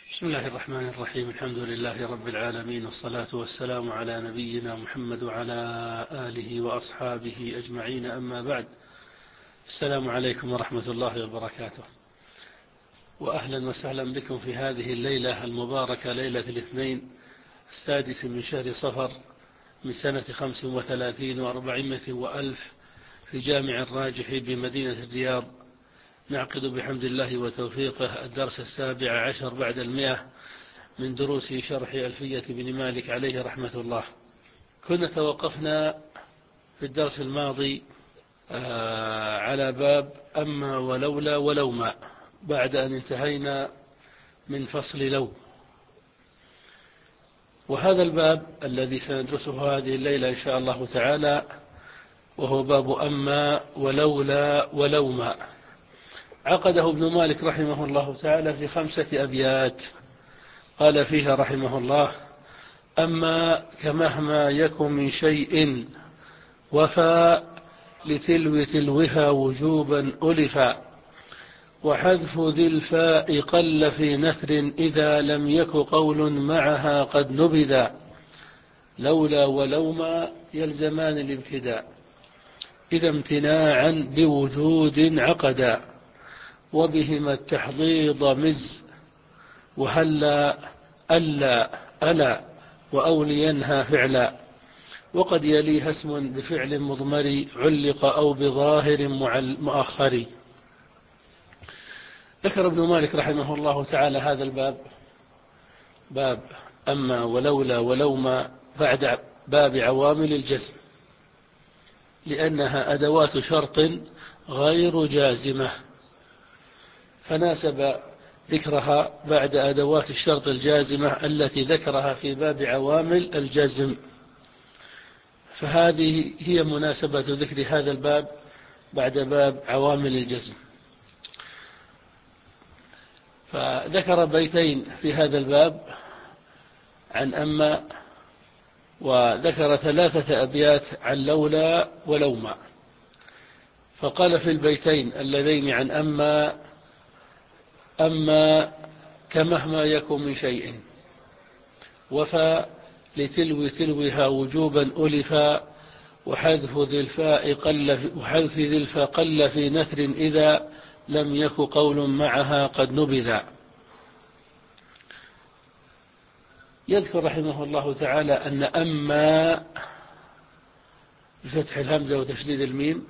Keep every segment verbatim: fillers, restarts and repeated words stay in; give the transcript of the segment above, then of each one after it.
بسم الله الرحمن الرحيم. الحمد لله رب العالمين، والصلاة والسلام على نبينا محمد وعلى آله وأصحابه أجمعين، أما بعد. السلام عليكم ورحمة الله وبركاته، وأهلا وسهلا بكم في هذه الليلة المباركة، ليلة الاثنين السادس من شهر صفر من سنة خمس وثلاثين وأربعمائة وألف في جامع الراجح بمدينة الرياض. نعقد بحمد الله وتوفيقه الدرس السابع عشر بعد المئة من دروس شرح ألفية بن مالك عليه رحمة الله. كنا توقفنا في الدرس الماضي على باب أما ولولا ولوما، بعد أن انتهينا من فصل لو. وهذا الباب الذي سندرسه هذه الليلة إن شاء الله تعالى وهو باب أما ولولا ولوما، عقده ابن مالك رحمه الله تعالى في خمسة أبيات. قال فيها رحمه الله: أما كمهما يكن من شيء وفى لتلو تلوها وجوبا ألفا، وحذف ذي الفاء قل في نثر إذا لم يك قول معها قد نبذا، لولا ولوما يلزمان الابتداء إذا امتناعا بوجود عقدا، وبهما التحضيض مز وهلا ألا ألا وأولينها فعلا، وقد يليها اسم بفعل مضمر علق أو بظاهر مؤخر. ذكر ابن مالك رحمه الله تعالى هذا الباب، باب أما ولولا ولوما، بعد باب عوامل الجزم، لأنها أدوات شرط غير جازمة، فناسب ذكرها بعد أدوات الشرط الجازمة التي ذكرها في باب عوامل الجزم، فهذه هي مناسبة ذكر هذا الباب بعد باب عوامل الجزم. فذكر بيتين في هذا الباب عن أما، وذكر ثلاثة أبيات عن لولا ولوما. فقال في البيتين اللذين عن أما: أما كمهما يكن من شيء وفى لتلو تلوها وجوبا ألفا، وحذف ذي الفاء قل في وحذف ذي الفاء قل في نثر إذا لم يك قول معها قد نبذا. يذكر رحمه الله تعالى أن أما بفتح الهمزة وتشديد الميم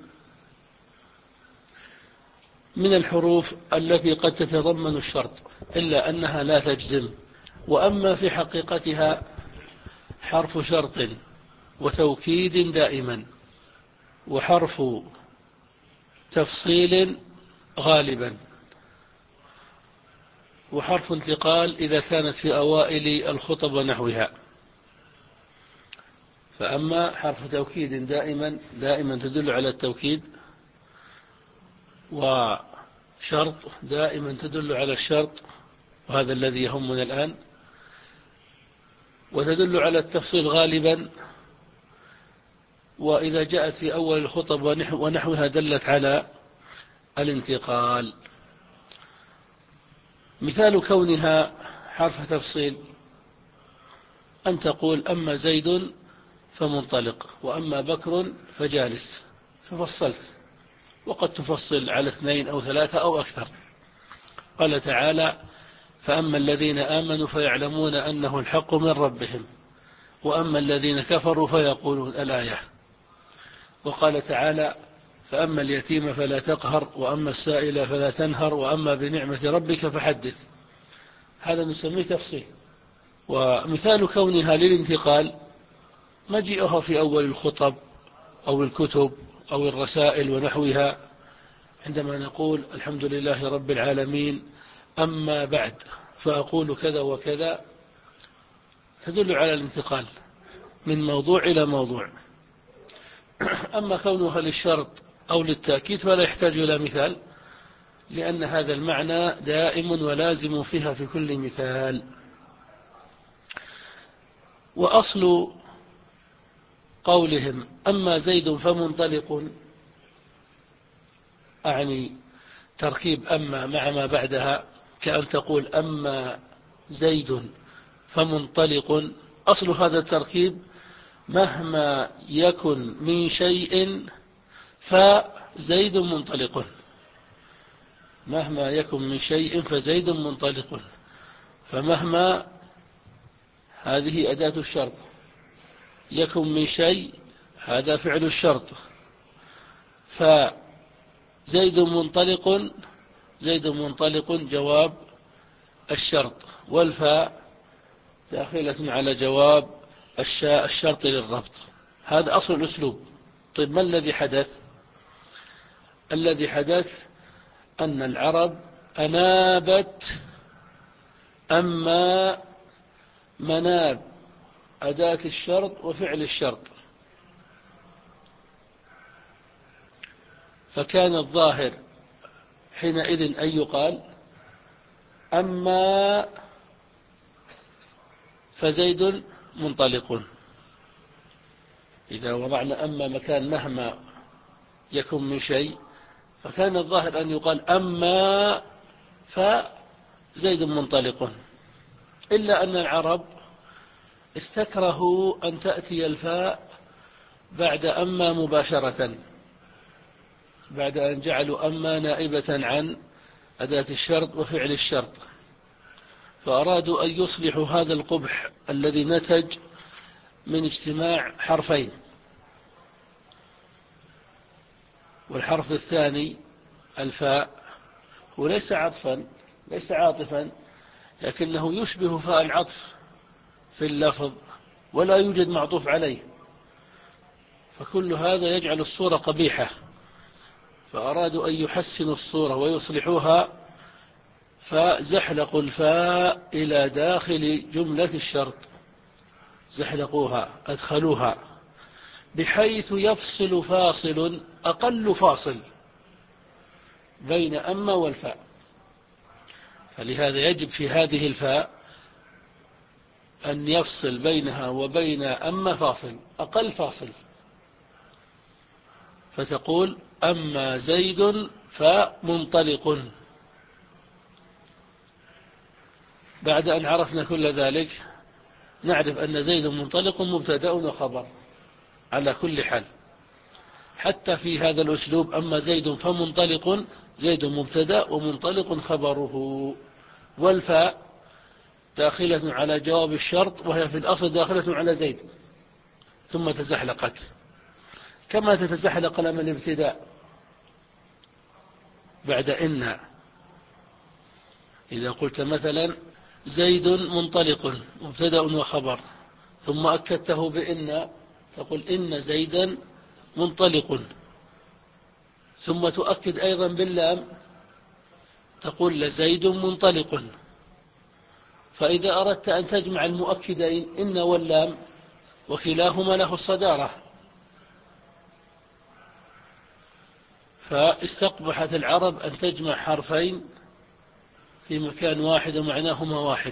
من الحروف التي قد تتضمن الشرط إلا أنها لا تجزم، وأما في حقيقتها حرف شرط وتوكيد دائما، وحرف تفصيل غالبا، وحرف انتقال إذا كانت في أوائل الخطب ونحوها. فأما حرف توكيد دائما دائما تدل على التوكيد، وشرط دائما تدل على الشرط، وهذا الذي يهمنا الآن، وتدل على التفصيل غالبا، وإذا جاءت في أول الخطب ونحوها دلت على الانتقال. مثال كونها حرف تفصيل أن تقول: أما زيد فمنطلق، وأما بكر فجالس، ففصلت، وقد تفصل على اثنين أو ثلاثة أو أكثر. قال تعالى: فأما الذين آمنوا فيعلمون أنه الحق من ربهم، وأما الذين كفروا فيقولون الآية. وقال تعالى: فأما اليتيم فلا تقهر، وأما السائل فلا تنهر، وأما بنعمة ربك فحدث. هذا نسميه تفصيل. ومثال كونها للانتقال مجيئها في أول الخطب أو الكتب أو الرسائل ونحوها، عندما نقول: الحمد لله رب العالمين، أما بعد فأقول كذا وكذا، تدل على الانتقال من موضوع إلى موضوع. أما كونها للشرط أو للتأكيد فلا يحتاج إلى مثال، لأن هذا المعنى دائم ولازم فيها في كل مثال. وأصل قولهم أما زيد فمنطلق، أعني تركيب أما مع ما بعدها، كأن تقول: أما زيد فمنطلق. أصل هذا التركيب مهما يكن من شيء فزيد منطلق، مهما يكن من شيء فزيد منطلق. فمهما هذه أداة الشرط، يكن من شيء هذا فعل الشرط، فزيد منطلق، زيد منطلق جواب الشرط، والفاء داخلة على جواب الشرط للربط. هذا أصل الأسلوب. طيب ما الذي حدث؟ الذي حدث أن العرب أنابت أما مناب أداة الشرط وفعل الشرط، فكان الظاهر حينئذ أن يقال أما فزيد منطلق. إذا وضعنا أما مكان مهما يكن من شيء، فكان الظاهر أن يقال أما فزيد منطلق، إلا أن العرب استكرهوا أن تأتي الفاء بعد أما مباشرة، بعد أن جعلوا أما نائبة عن أداة الشرط وفعل الشرط، فأرادوا أن يصلحوا هذا القبح الذي نتج من اجتماع حرفين. والحرف الثاني الفاء هو ليس عطفا، ليس عاطفا، لكنه يشبه فاء العطف في اللفظ ولا يوجد معطوف عليه، فكل هذا يجعل الصورة قبيحة، فأرادوا أن يحسنوا الصورة ويصلحوها، فزحلقوا الفاء إلى داخل جملة الشرط، زحلقوها أدخلوها بحيث يفصل فاصل أقل فاصل بين أما والفاء. فلهذا يجب في هذه الفاء أن يفصل بينها وبين أما فاصل أقل فاصل، فتقول أما زيد فمنطلق. بعد أن عرفنا كل ذلك نعرف أن زيد منطلق مبتدأ وخبر على كل حال. حتى في هذا الأسلوب أما زيد فمنطلق، زيد مبتدأ ومنطلق خبره، والفاء داخلة على جواب الشرط وهي في الأصل داخلة على زيد ثم تزحلقت، كما تتزحلق لما الابتداء بعد إن. إذا قلت مثلا زيد منطلق مبتدأ وخبر ثم أكدته بإن، تقول إن زيدا منطلق، ثم تؤكد أيضا باللام تقول لزيد منطلق. فإذا أردت أن تجمع المؤكدين إن واللام وكلاهما له الصدارة، فاستقبحت العرب أن تجمع حرفين في مكان واحد ومعناهما واحد،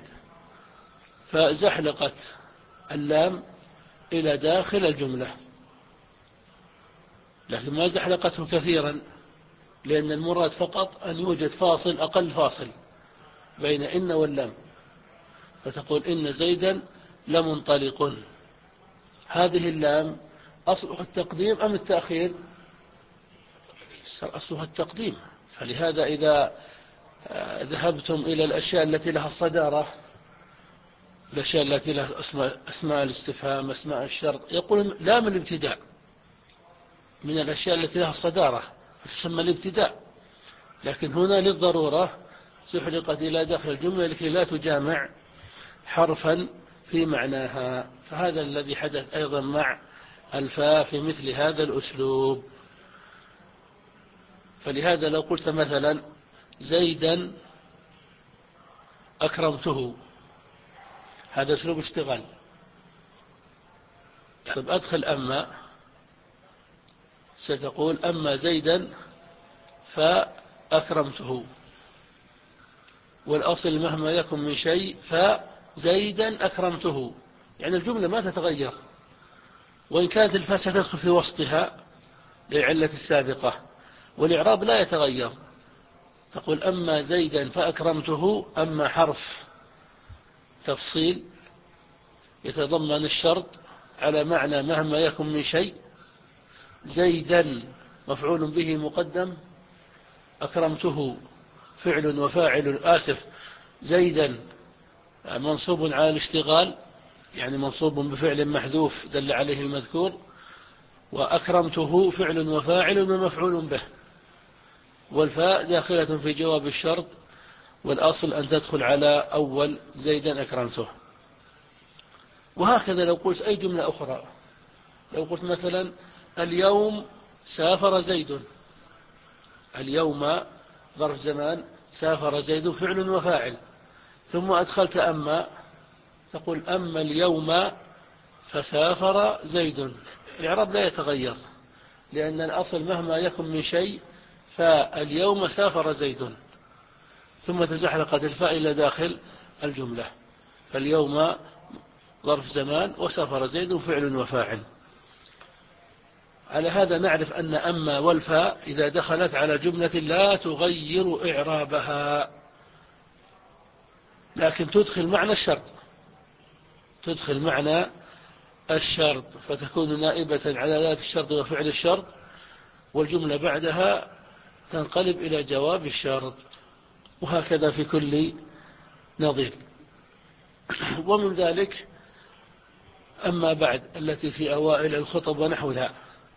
فزحلقت اللام إلى داخل الجملة، لكن ما زحلقته كثيرا، لأن المراد فقط أن يوجد فاصل أقل فاصل بين إن واللام، فتقول إن زيدا لمنطلق. هذه اللام أصلها التقديم أم التأخير؟ أصلها التقديم. فلهذا إذا ذهبتم إلى الأشياء التي لها الصدارة، الأشياء التي لها أسماء, أسماء الاستفهام، أسماء الشرط، يقول لام الابتداء من الأشياء التي لها الصدارة فتسمى الابتداء، لكن هنا للضرورة زحلقت إلى داخل الجملة لكي لا تجامع حرفا في معناها. فهذا الذي حدث أيضا مع الفاء في مثل هذا الأسلوب. فلهذا لو قلت مثلا زيدا أكرمته، هذا أسلوب اشتغال. طب أدخل أما، ستقول أما زيدا فأكرمته، والأصل مهما يكن من شيء فزيدا أكرمته، يعني الجملة ما تتغير، وإن كانت الفاء ستدخل في وسطها للعلة السابقة، والإعراب لا يتغير. تقول أما زيدا فأكرمته، أما حرف تفصيل يتضمن الشرط على معنى مهما يكن من شيء. زيدا مفعول به مقدم، أكرمته فعل وفاعل آسف زيدا منصوب على الاشتغال، يعني منصوب بفعل محذوف دل عليه المذكور، وأكرمته فعل وفاعل ومفعول به، والفاء داخلة في جواب الشرط، والأصل أن تدخل على أول زيدا أكرمته. وهكذا لو قلت أي جملة أخرى، لو قلت مثلا اليوم سافر زيد، اليوم ظرف زمان، سافر زيد فعل وفاعل، ثم أدخلت أما، تقول أما اليوم فسافر زيد، الإعراب لا يتغير، لأن الأصل مهما يكن من شيء فاليوم سافر زيد، ثم تزحلقت الفاء إلى داخل الجملة، فاليوم ظرف زمان وسافر زيد فعل وفاعل. على هذا نعرف أن أما والفاء إذا دخلت على جملة لا تغير إعرابها، لكن تدخل معنى الشرط، تدخل معنى الشرط، فتكون نائبة على ذات الشرط وفعل الشرط، والجملة بعدها تنقلب إلى جواب الشرط، وهكذا في كل نظير. ومن ذلك أما بعد التي في أوائل الخطب ونحوها،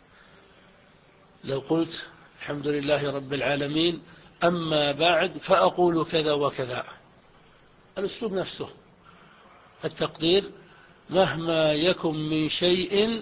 لو قلت الحمد لله رب العالمين أما بعد فأقول كذا وكذا، الأسلوب نفسه، التقدير مهما يكن من شيء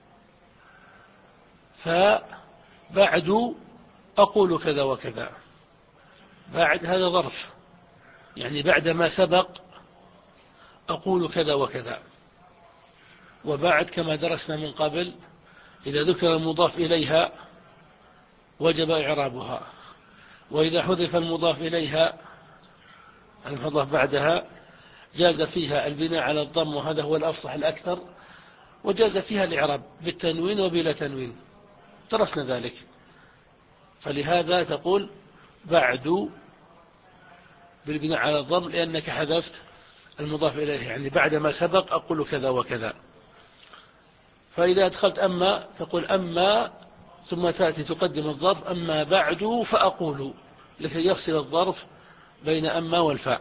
فبعد أقول كذا وكذا. بعد هذا ظرف، يعني بعد ما سبق أقول كذا وكذا. وبعد كما درسنا من قبل إذا ذكر المضاف إليها وجب إعرابها، وإذا حذف المضاف إليها المضاف بعدها جاز فيها البناء على الضم، وهذا هو الأفصح الأكثر، وجاز فيها الإعراب بالتنوين وبلا تنوين، درسنا ذلك. فلهذا تقول بعد بالبناء على الضم لأنك حذفت المضاف إليه، يعني بعد ما سبق أقول كذا وكذا. فإذا أدخلت أما تقول أما، ثم تأتي تقدم الظرف أما بعد فأقول، لكي يفصل الظرف بين أما والفاء.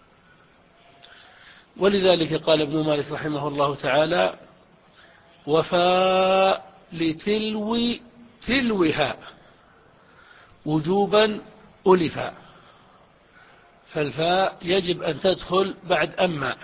ولذلك قال ابن مالك رحمه الله تعالى وفاء لتلو تلوها وجوبا ألفا، فالفاء يجب أن تدخل بعد أما،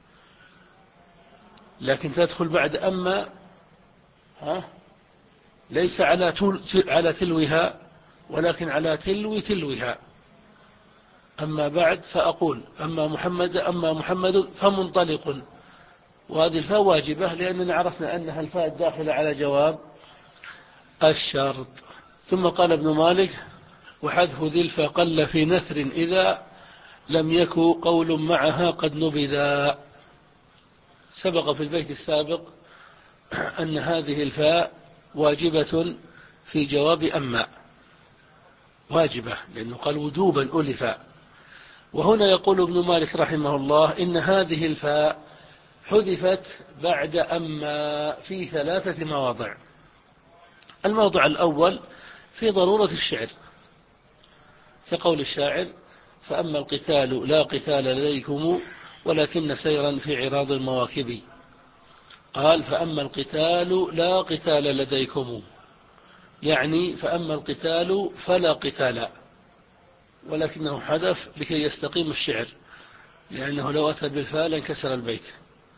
لكن تدخل بعد أما ها ليس على على تلوها، ولكن على تلو تلوها. أما بعد فأقول أما محمد أما محمد فمنطلق، وهذه الفاء واجبة لأننا عرفنا أنها الفاء الداخلة على جواب الشرط. ثم قال ابن مالك وحذف ذي الفاء قل في نثر إذا لم يكن قول معها قد نبذا. سبق في البيت السابق أن هذه الفاء واجبة في جواب أما، واجبة لأنه قال وجوبا ألفا. وهنا يقول ابن مالك رحمه الله إن هذه الفاء حذفت بعد أما في ثلاثة مواضع. الموضع الأول في ضرورة الشعر، كقول الشاعر فأما القتال لا قتال لديكم ولكن سيرا في عراض المواكب. قال فأما القتال لا قتال لديكم، يعني فأما القتال فلا قتال، ولكنه حذف لكي يستقيم الشعر، لأنه لو أتى بالفاء لانكسر البيت.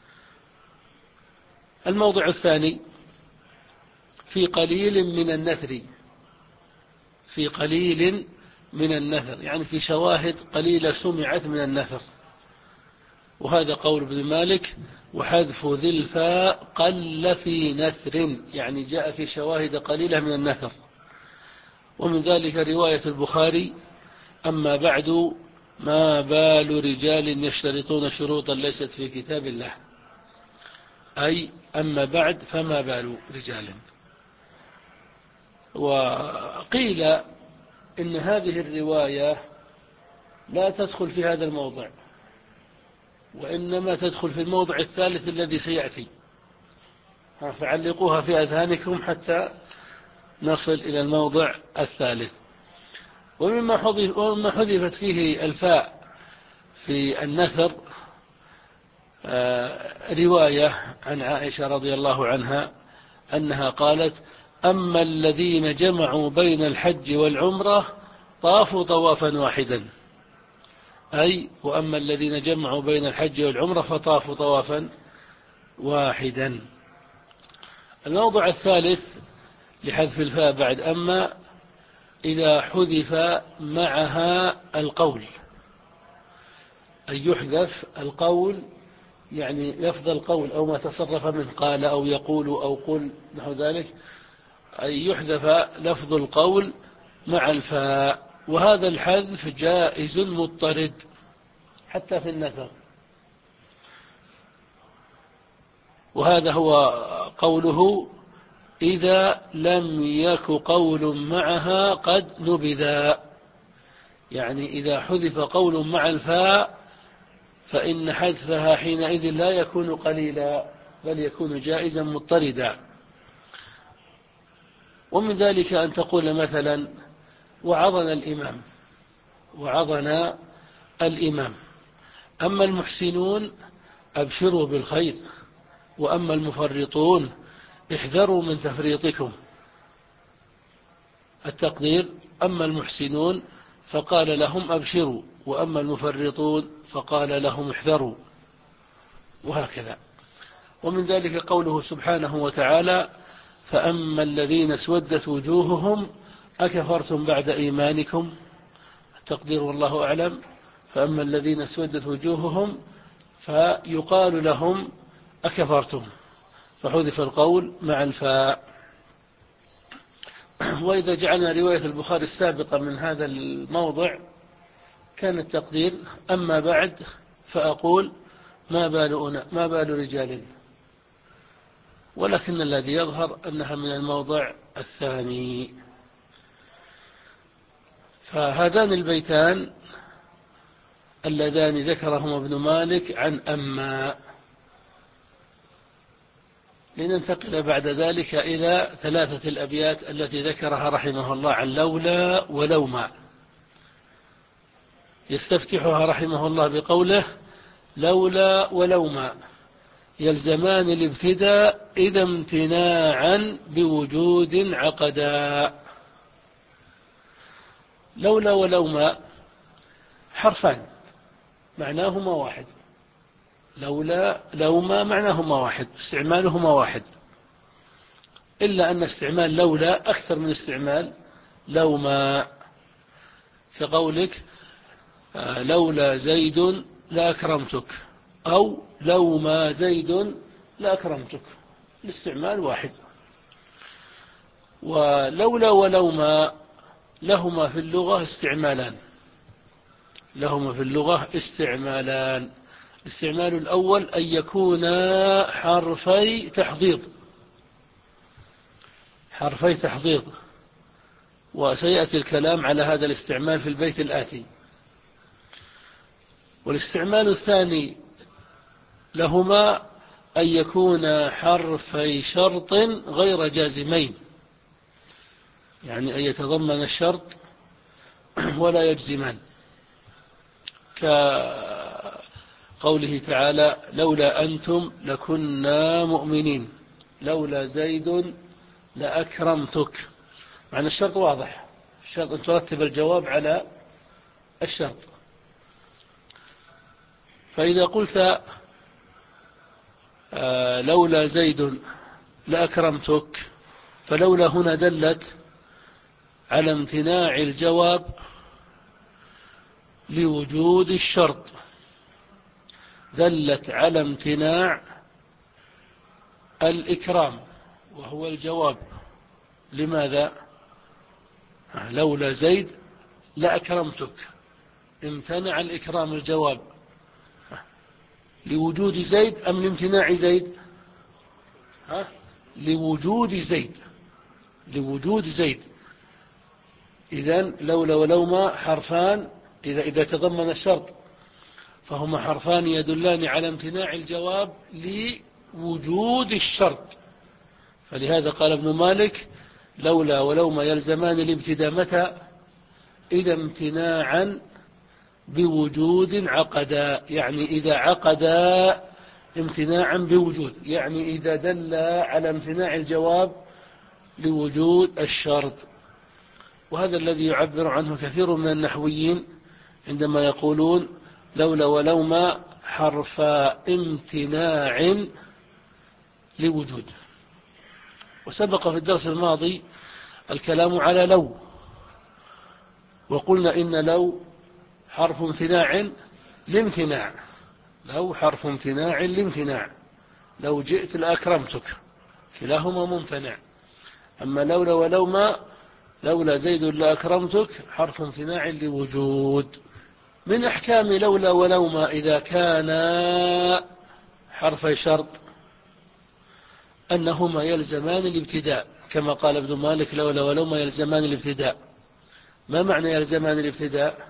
الموضع الثاني في قليل من النثر، في قليل من النثر يعني في شواهد قليلة سمعت من النثر، وهذا قول ابن مالك وحذف ذي الفاء قل في نثر، يعني جاء في شواهد قليلة من النثر. ومن ذلك رواية البخاري أما بعد ما بال رجال يشترطون شروطا ليست في كتاب الله، أي أما بعد فما بال رجال. وقيل إن هذه الرواية لا تدخل في هذا الموضع، وإنما تدخل في الموضع الثالث الذي سيأتي، فعلقوها في أذهانكم حتى نصل إلى الموضع الثالث. ومما حذف ومما حذفت فيه الفاء في النثر رواية عن عائشة رضي الله عنها أنها قالت: أما الذين جمعوا بين الحج والعمرة طافوا طوافا واحدا، أي وأما الذين جمعوا بين الحج والعمرة فطافوا طوافا واحدا. الموضع الثالث لحذف الفاء بعد أما إذا حذف معها القول، أي يحذف القول، يعني لفظ القول أو ما تصرف منه، قال أو يقول أو قل نحو ذلك، أي يحذف لفظ القول مع الفاء. وهذا الحذف جائز مضطرد حتى في النثر. وهذا هو قوله: إذا لم يك قول معها قد نبذا، يعني إذا حذف قول مع الفاء فإن حذفها حينئذ لا يكون قليلا بل يكون جائزا مضطردا. ومن ذلك أن تقول مثلا: وعظنا الإمام، وعظنا الإمام، أما المحسنون أبشروا بالخير، وأما المفرطون احذروا من تفريطكم. التقدير: أما المحسنون فقال لهم أبشروا، وأما المفرطون فقال لهم احذروا، وهكذا. ومن ذلك قوله سبحانه وتعالى: فأما الذين اسودت وجوههم أكفرتم بعد إيمانكم. التقدير والله أعلم: فأما الذين اسودت وجوههم فيقال لهم أكفرتم، فحذف القول مع الفاء. وإذا جعلنا رواية البخاري السابقة من هذا الموضع كان التقدير: أما بعد فأقول ما بال ما بال رجال، ولكن الذي يظهر أنها من الموضع الثاني. فهذان البيتان اللذان ذكرهما ابن مالك عن أما. لننتقل بعد ذلك إلى ثلاثة الأبيات التي ذكرها رحمه الله عن لولا ولوما. يستفتحها رحمه الله بقوله: لولا ولوما يلزمان الابتداء إذا امتناعا بوجود عقدا. لولا ولوما حرفان معناهما واحد، لولا لوما معناهما واحد، استعمالهما واحد، إلا أن استعمال لولا أكثر من استعمال لوما، كقولك: لولا زيد لأكرمتك، أو لوما زيد لأكرمتك، الاستعمال واحد. ولولا ولوما لهما في اللغة استعمالان، لهما في اللغة استعمالان. الاستعمال الأول أن يكونا حرفي تحضيض، حرفي تحضيض، وسيأتي الكلام على هذا الاستعمال في البيت الآتي. والاستعمال الثاني لهما أن يكون حرفي شرط غير جازمين، يعني أن يتضمن الشرط ولا يجزمان، كقوله تعالى: لولا أنتم لكنا مؤمنين، لولا زيد لأكرمتك. معنى الشرط واضح، الشرط أن ترتب الجواب على الشرط. فإذا قلت آه لولا زيد لأكرمتك، فلولا هنا دلت على امتناع الجواب لوجود الشرط، دلت على امتناع الإكرام وهو الجواب. لماذا؟ لولا زيد لأكرمتك، امتنع الإكرام الجواب لوجود زيد أم لامتناع زيد؟ ها؟ لوجود زيد، لوجود زيد. إذن لولا ولوما حرفان إذا إذا تضمن الشرط فهما حرفان يدلان على امتناع الجواب لوجود الشرط. فلهذا قال ابن مالك لولا ولوما يلزمان الابتداء متى؟ إذا امتناعا بوجود عقدا، يعني إذا عقدا امتناعا بوجود، يعني إذا دل على امتناع الجواب لوجود الشرط. وهذا الذي يعبر عنه كثير من النحويين عندما يقولون لولا ولوما حرف امتناع لوجود. وسبق في الدرس الماضي الكلام على لو، وقلنا إن لو حرف امتناع لامتناع، لو حرف امتناع لامتناع، لو جئت لأكرمتك، كلاهما ممتنع. أما لولا ولوما لولا زيد لأكرمتك حرف امتناع لوجود. من أحكام لولا ولوما إذا كان حرفي شرط أنهما يلزمان الابتداء، كما قال ابن مالك لولا ولوما يلزمان الابتداء. ما معنى يلزمان الابتداء؟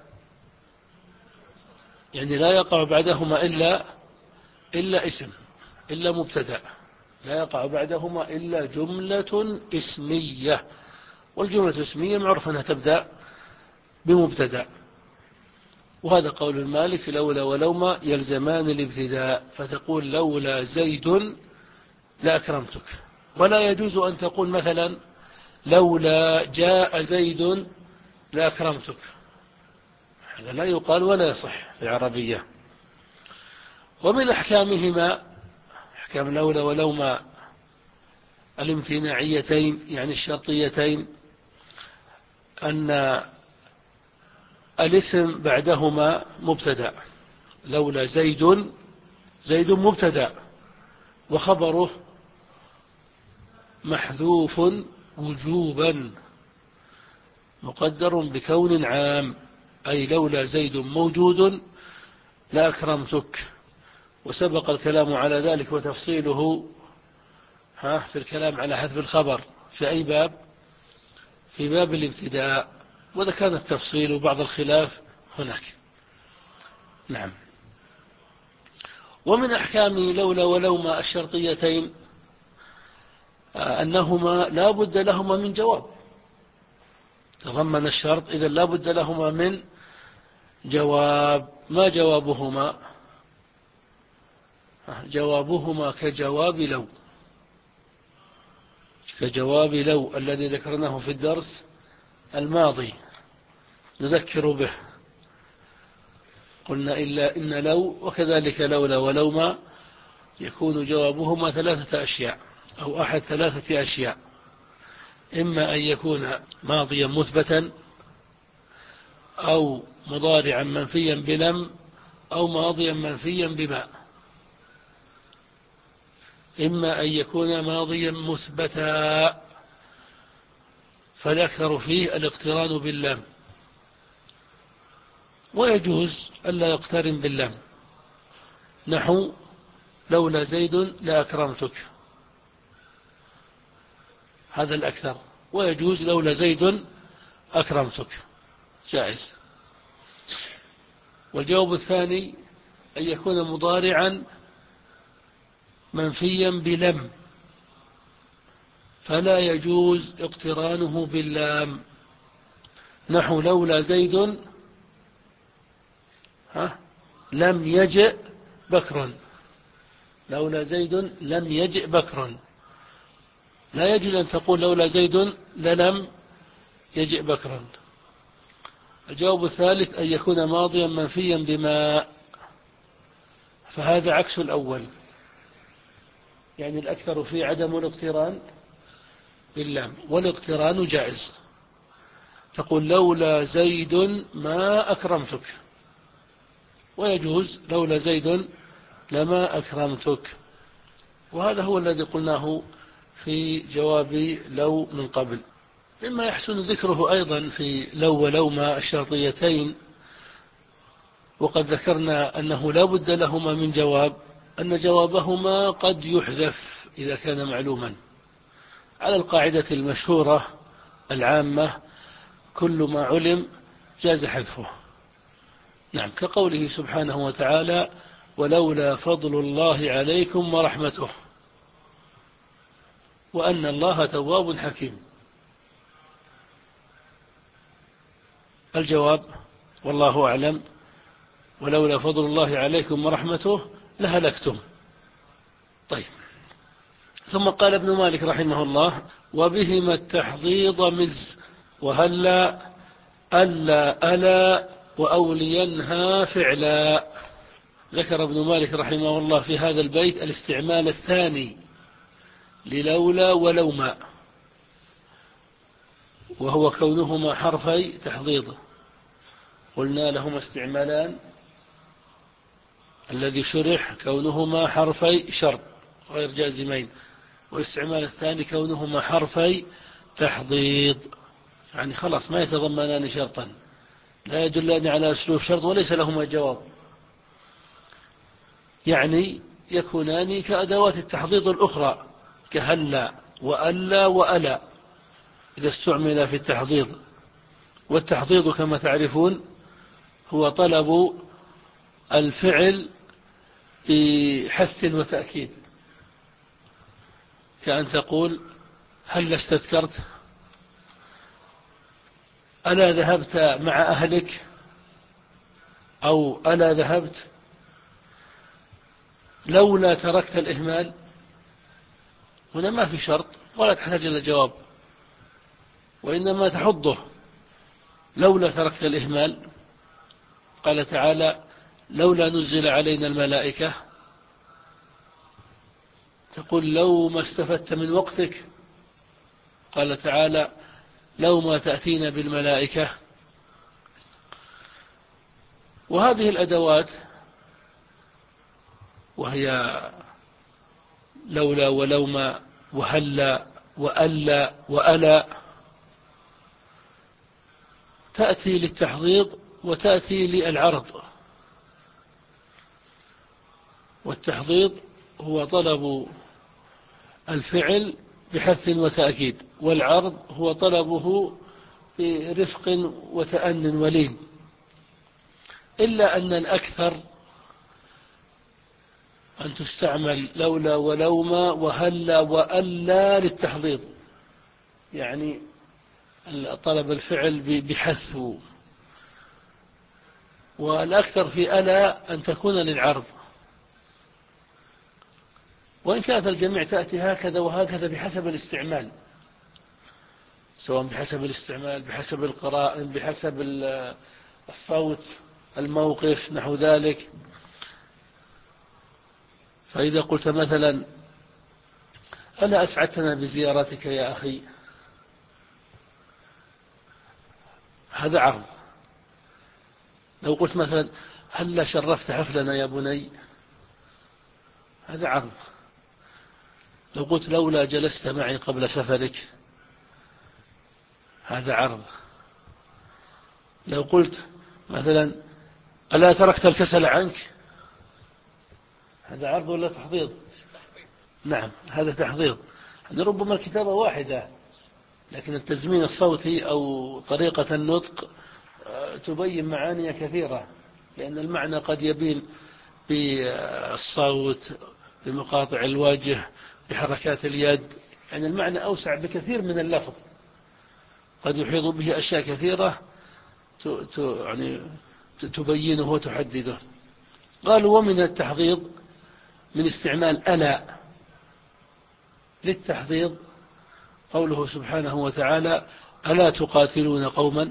يعني لا يقع بعدهما إلا إلا اسم، إلا مبتدأ، لا يقع بعدهما إلا جملة اسمية، والجملة الاسمية معروف أنها تبدأ بمبتدأ. وهذا قول المالك لولا ولوما يلزمان الابتداء، فتقول لولا زيد لأكرمتك. ولا يجوز أن تقول مثلا لولا جاء زيد لأكرمتك، هذا لا يقال ولا يصح في العربية. ومن أحكامهما أحكام لولا ولوما الامتناعيتين يعني الشرطيتين أن الاسم بعدهما مبتدأ، لولا زيد، زيد مبتدأ وخبره محذوف وجوبا مقدر بكون عام، أي لولا زيد موجود لأكرمتك. وسبق الكلام على ذلك وتفصيله ها في الكلام على حذف الخبر في أي باب؟ في باب الابتداء، وذا كان التفصيل وبعض الخلاف هناك. نعم. ومن أحكام لولا ولوما الشرطيتين أنهما لا بد لهما من جواب، تضمن الشرط إذا لا بد لهما من جواب. ما جوابهما؟ جوابهما كجواب لو، كجواب لو الذي ذكرناه في الدرس الماضي، نذكر به. قلنا إلا إن لو وكذلك لولا ولوما يكون جوابهما ثلاثة أشياء أو أحد ثلاثة أشياء، إما أن يكون ماضيا مثبتا أو مضارعا منفيا بلم أو ماضيا منفيا بما. إما أن يكون ماضيا مثبتا فالأكثر فيه الاقتران باللام، ويجوز ألا يقترن باللام، نحو لولا زيد لأكرمتك، هذا الأكثر. ويجوز لولا زيد أكرمتك، جائز. والجواب الثاني أن يكون مضارعا منفيا بلم فلا يجوز اقترانه باللام، نحو لولا زيد ها لم يجئ بكر، لولا زيد لم يجئ بكر، لا يجوز أن تقول لولا زيد للم يجئ بكر. الجواب الثالث أن يكون ماضيا منفيا بما، فهذا عكس الأول، يعني الأكثر في عدم الاقتران باللام، والاقتران جائز. تقول لولا زيد ما أكرمتك، ويجوز لولا زيد لما أكرمتك. وهذا هو الذي قلناه في جواب لو من قبل. مما يحسن ذكره أيضا في لو ولوما الشرطيتين، وقد ذكرنا أنه لا بد لهما من جواب، أن جوابهما قد يحذف إذا كان معلوما، على القاعدة المشهورة العامة كل ما علم جاز حذفه. نعم، كقوله سبحانه وتعالى: ولولا فضل الله عليكم ورحمته وأن الله تواب حكيم. الجواب والله أعلم: ولولا فضل الله عليكم ورحمته لهلكتم. طيب، ثم قال ابن مالك رحمه الله: وبهما التحضيض مز وهلا ألا ألا وأولينها فعلا. ذكر ابن مالك رحمه الله في هذا البيت الاستعمال الثاني للولا ولوما، وهو كونهما حرفي تحضيض. قلنا لهما استعمالان: الذي شرح كونهما حرفي شرط غير جازمين، والاستعمال الثاني كونهما حرفي تحضيض، يعني خلاص ما يتضمنان شرطا، لا يدلان على أسلوب شرط وليس لهما جواب، يعني يكونان كأدوات التحضيض الأخرى كهلا وألا وألا إذا استعمل في التحضيض. والتحضيض كما تعرفون هو طلب الفعل بحث وتأكيد، كأن تقول: هل استذكرت؟ ألا ذهبت مع أهلك؟ أو ألا ذهبت؟ لولا تركت الإهمال. هنا ما في شرط ولا تحتاج إلى جواب، وإنما تحضه: لولا تركت الإهمال. قال تعالى: لولا نزل علينا الملائكة. تقول: لو ما استفدت من وقتك. قال تعالى: لو ما تأتينا بالملائكة. وهذه الأدوات وهي لولا ولوما وهلا وألا وألا تأتي للتحضيض وتأتي للعرض. والتحضيض هو طلب الفعل بحث وتأكيد، والعرض هو طلبه برفق وتأن ولين، إلا أن الأكثر أن تستعمل لولا ولوما وهلا وألا للتحضيض، يعني طلب الفعل بحث. والأكثر في ألا أن تكون للعرض، وإن كانت الجميع تأتي هكذا وهكذا بحسب الاستعمال، سواء بحسب الاستعمال، بحسب القرائن، بحسب الصوت، الموقف، نحو ذلك. فإذا قلت مثلا: ألا أسعدتنا بزيارتك يا أخي، هذا عرض. لو قلت مثلا: هلا شرفت حفلنا يا بني، هذا عرض. لو قلت: لولا جلست معي قبل سفرك، هذا عرض. لو قلت مثلا: ألا تركت الكسل عنك، هذا عرض ولا تحضيض؟ نعم، هذا تحضيض. يعني ربما الكتابة واحدة، لكن التزمين الصوتي أو طريقة النطق تبين معاني كثيرة، لأن المعنى قد يبين بالصوت، بمقاطع الوجه، بحركات اليد، يعني المعنى أوسع بكثير من اللفظ، قد يحيط به أشياء كثيرة يعني تبينه وتحدده. قالوا: ومن التحضيض من استعمال ألا للتحضيض قوله سبحانه وتعالى: ألا تقاتلون قوما.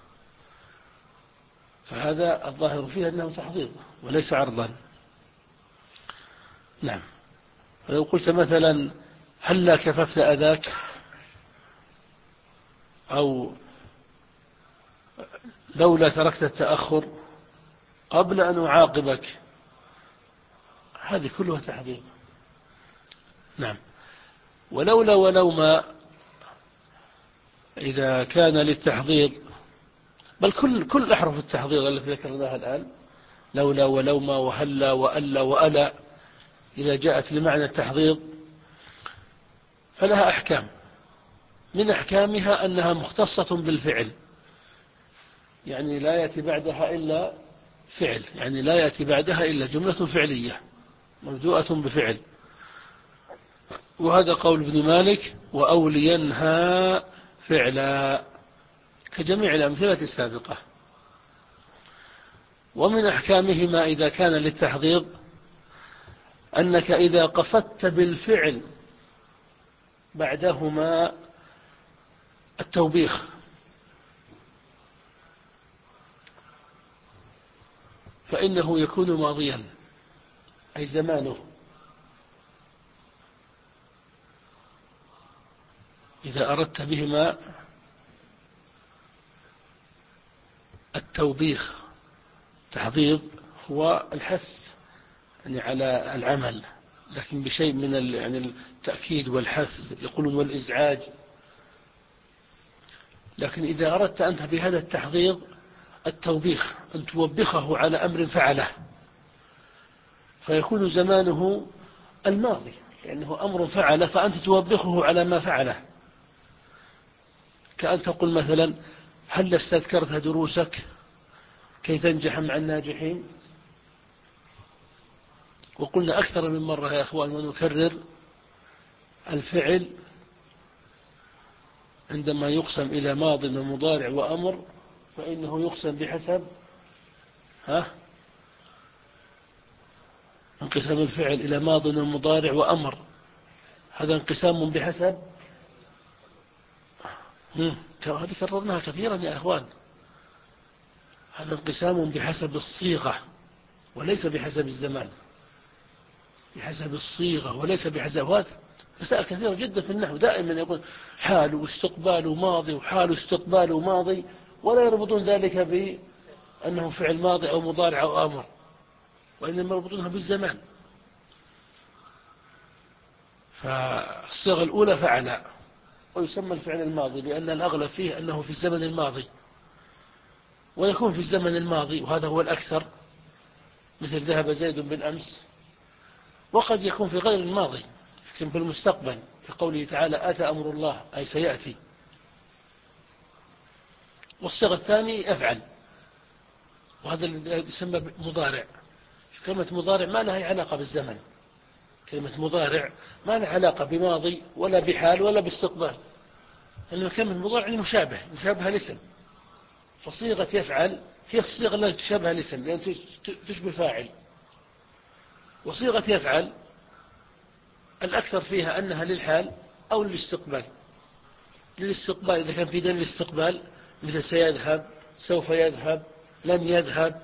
فهذا الظاهر فيه أنه تحضيض وليس عرضا. نعم. لو قلت مثلا: هلا كففت أذاك، أو لولا تركت التأخر قبل أن أعاقبك، هذه كلها تحضيض. نعم. ولولا ولوما إذا كان للتحضيض، بل كل كل أحرف التحضيض التي ذكرناها الآن، لولا ولوما وهلا وألا وألا، إذا جاءت لمعنى التحضيض فلها أحكام. من أحكامها أنها مختصة بالفعل، يعني لا يأتي بعدها إلا فعل، يعني لا يأتي بعدها إلا جملة فعلية مبدوءة بفعل. وهذا قول ابن مالك: وأولينها فعلا، كجميع الأمثلة السابقة. ومن أحكامهما إذا كان للتحضيض أنك إذا قصدت بالفعل بعدهما التوبيخ فإنه يكون ماضيا، أي زمانه. إذا أردت بهما التوبيخ، تحضيض هو الحث يعني على العمل، لكن بشيء من يعني التأكيد والحث، يقولون والإزعاج. لكن إذا أردت أنت بهذا التحضيض التوبيخ، أن توبخه على أمر فعله، فيكون زمانه الماضي، لأنه أمر فعل فأنت توبخه على ما فعله. كأن تقول مثلا: هل استذكرت دروسك كي تنجح مع الناجحين؟ وقلنا أكثر من مرة يا أخوان ونكرر: الفعل عندما يقسم إلى ماض ومضارع وأمر فإنه يقسم بحسب ها انقسام الفعل إلى ماض ومضارع وأمر، هذا انقسام بحسب، هذه كررناها كثيرا يا أخوان، هذا انقسام بحسب الصيغة وليس بحسب الزمان، بحسب الصيغة وليس بحسب هذا. مسائل كثيرة جدا في النحو، دائما يقول حال واستقبال وماضي وحال واستقبال وماضي، ولا يربطون ذلك بأنه فعل ماضي أو مضارع أو أمر، وإنما يربطونها بالزمان. فالصيغة الأولى فعل، ويسمى الفعل الماضي لأن الأغلب فيه أنه في الزمن الماضي، ويكون في الزمن الماضي وهذا هو الأكثر، مثل ذهب زيد بالأمس. وقد يكون في غير الماضي، لكن في المستقبل، في قوله تعالى: أتى أمر الله، أي سيأتي. والصيغة الثانية أفعل، وهذا الذي يسمى مضارع. كلمة مضارع ما لها علاقة بالزمن، كلمة مضارع ما لها علاقة بماضي ولا بحال ولا باستقبال، لأن كلمة مضارع مشابه مشابهة الاسم. فصيغة يفعل هي الصيغة التي تشابه الاسم لأن تشبه فاعل. وصيغة يفعل الأكثر فيها أنها للحال أو للاستقبال. للاستقبال إذا كان في دليل الاستقبال مثل سيذهب، سوف يذهب، لن يذهب.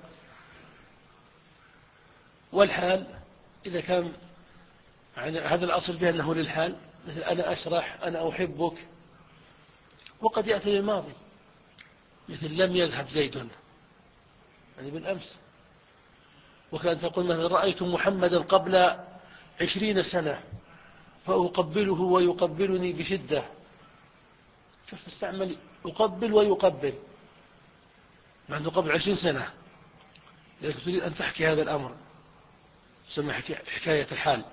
والحال إذا كان يعني هذا الأصل فيها أنه للحال، مثل أنا أشرح، أنا أحبك. وقد يأتي للماضي مثل لم يذهب زيد، يعني بالأمس. وكان تقول مثلا: رأيت محمدا قبل عشرين سنة فأقبله ويقبلني بشدة. شوف تستعمل أقبل ويقبل مع أنه قبل عشرين سنة، لأنك تريد أن تحكي هذا الأمر، تسمى حكاية الحال.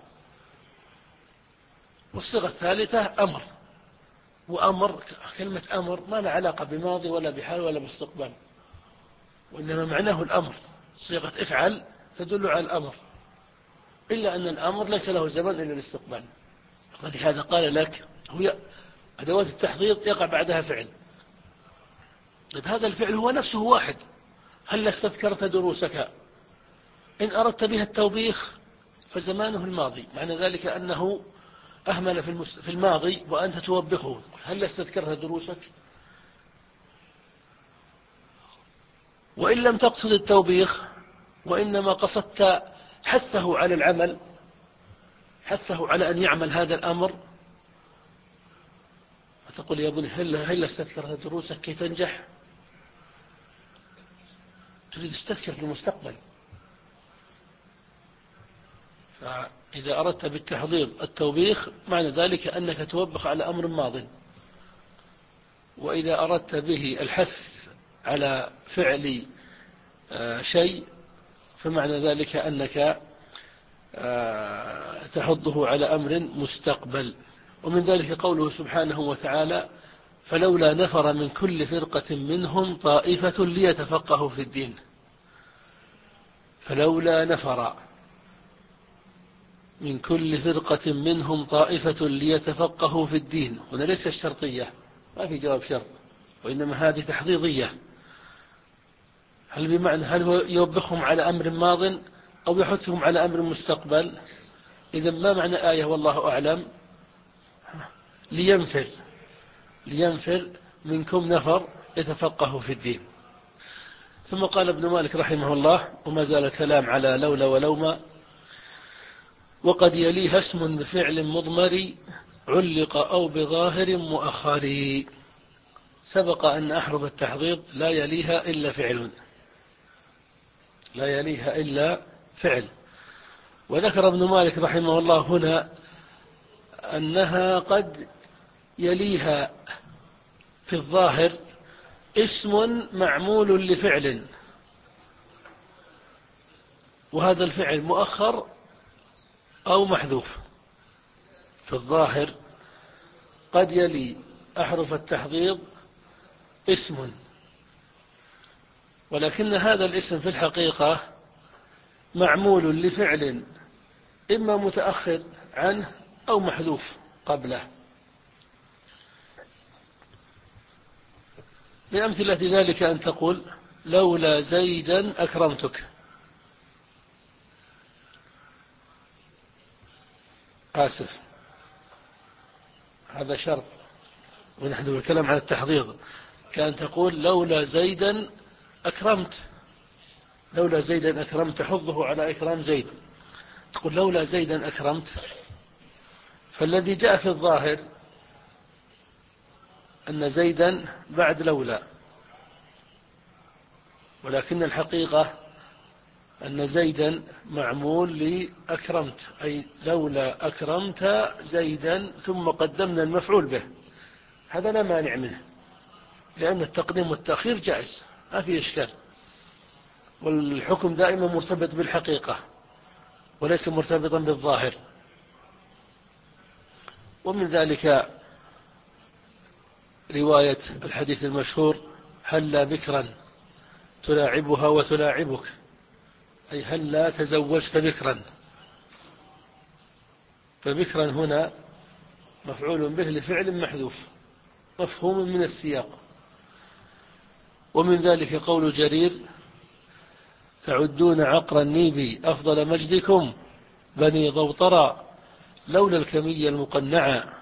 والصيغة الثالثة أمر، وأمر كلمة أمر ما لها علاقة بماضي ولا بحال ولا باستقبال، وإنما معناه الأمر. صيغة افعل تدل على الأمر، إلا أن الأمر ليس له زمن إلا الاستقبال. ولهذا قال لك هو أدوات التحضيض يقع بعدها فعل. طيب هذا الفعل هو نفسه واحد: هل استذكرت دروسك؟ إن أردت بها التوبيخ فزمانه الماضي، معنى ذلك أنه أهمل في الماضي وأنت توبخه: هل استذكرت دروسك؟ وإن لم تقصد التوبيخ وإنما قصدت حثه على العمل، حثه على أن يعمل هذا الأمر، فتقول: يا بني هل, هل استذكرت دروسك كي تنجح؟ تريد تستذكر في المستقبل. فإذا أردت بالتحضيض التوبيخ معنى ذلك أنك توبخ على أمر ماض. وإذا أردت به الحث على فعل شيء فمعنى ذلك أنك تحضه على أمر مستقبل. ومن ذلك قوله سبحانه وتعالى: فلولا نفر من كل فرقة منهم طائفة ليتفقهوا في الدين. فلولا نفر من كل فرقة منهم طائفة ليتفقهوا في الدين. هنا ليس الشرطية، ما في جواب شرط، وإنما هذه تحضيضية. هل بمعنى هل هو يوبخهم على أمر ماض أو يحثهم على أمر مستقبل؟ إذا ما معنى الآية والله أعلم؟ لينفر لينفر منكم نفر يتفقهوا في الدين. ثم قال ابن مالك رحمه الله، وما زال الكلام على لولا ولوما: وقد يليها اسم بفعل مضمر علق أو بظاهر مؤخر. سبق أن أحرف التحضيض لا يليها إلا فعل، لا يليها إلا فعل. وذكر ابن مالك رحمه الله هنا أنها قد يليها في الظاهر اسم معمول لفعل، وهذا الفعل مؤخر أو محذوف. في الظاهر قد يلي أحرف التحضيض اسم، ولكن هذا الاسم في الحقيقة معمول لفعل إما متأخر عنه أو محذوف قبله. من أمثلة ذلك أن تقول: لولا زيدا أكرمتك. آسف، هذا شرط، ونحن نتكلم عن التحضيض. كان تقول: لولا زيدا أكرمت، لولا زيدا أكرمت تحضه على إكرام زيد. تقول لولا زيدا أكرمت، فالذي جاء في الظاهر أن زيدا بعد لولا، ولكن الحقيقة أن زيدا معمول لأكرمت، أي لولا أكرمت زيدا ثم قدمنا المفعول به. هذا لا مانع منه، لأن التقديم والتأخير جائز، ما في إشكال، والحكم دائما مرتبط بالحقيقة وليس مرتبطا بالظاهر. ومن ذلك رواية الحديث المشهور: هلا بكرا تلاعبها وتلاعبك، أي هلا تزوجت بكرا. فبكرا هنا مفعول به لفعل محذوف مفهوم من السياق. ومن ذلك قول جرير: تعدون عقر النيب أفضل مجدكم بني ضوطرا لولا الكمية المقنعة.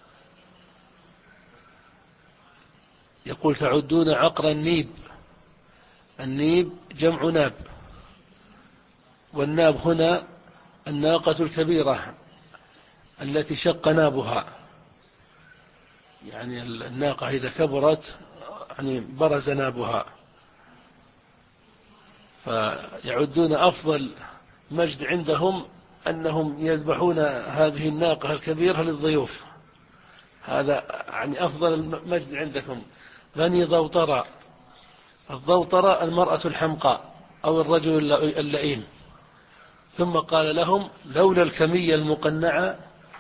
يقول: تعدون عقر النيب، النيب جمع ناب، والناب هنا الناقة الكبيرة التي شق نابها، يعني الناقة إذا كبرت يعني برز نابها. فيعدون أفضل مجد عندهم أنهم يذبحون هذه الناقة الكبيرة للضيوف، هذا يعني أفضل المجد عندكم. بني ضوطرة، الضوطرة المرأة الحمقاء أو الرجل اللئيم. ثم قال لهم: لولا الكمية المقنعة،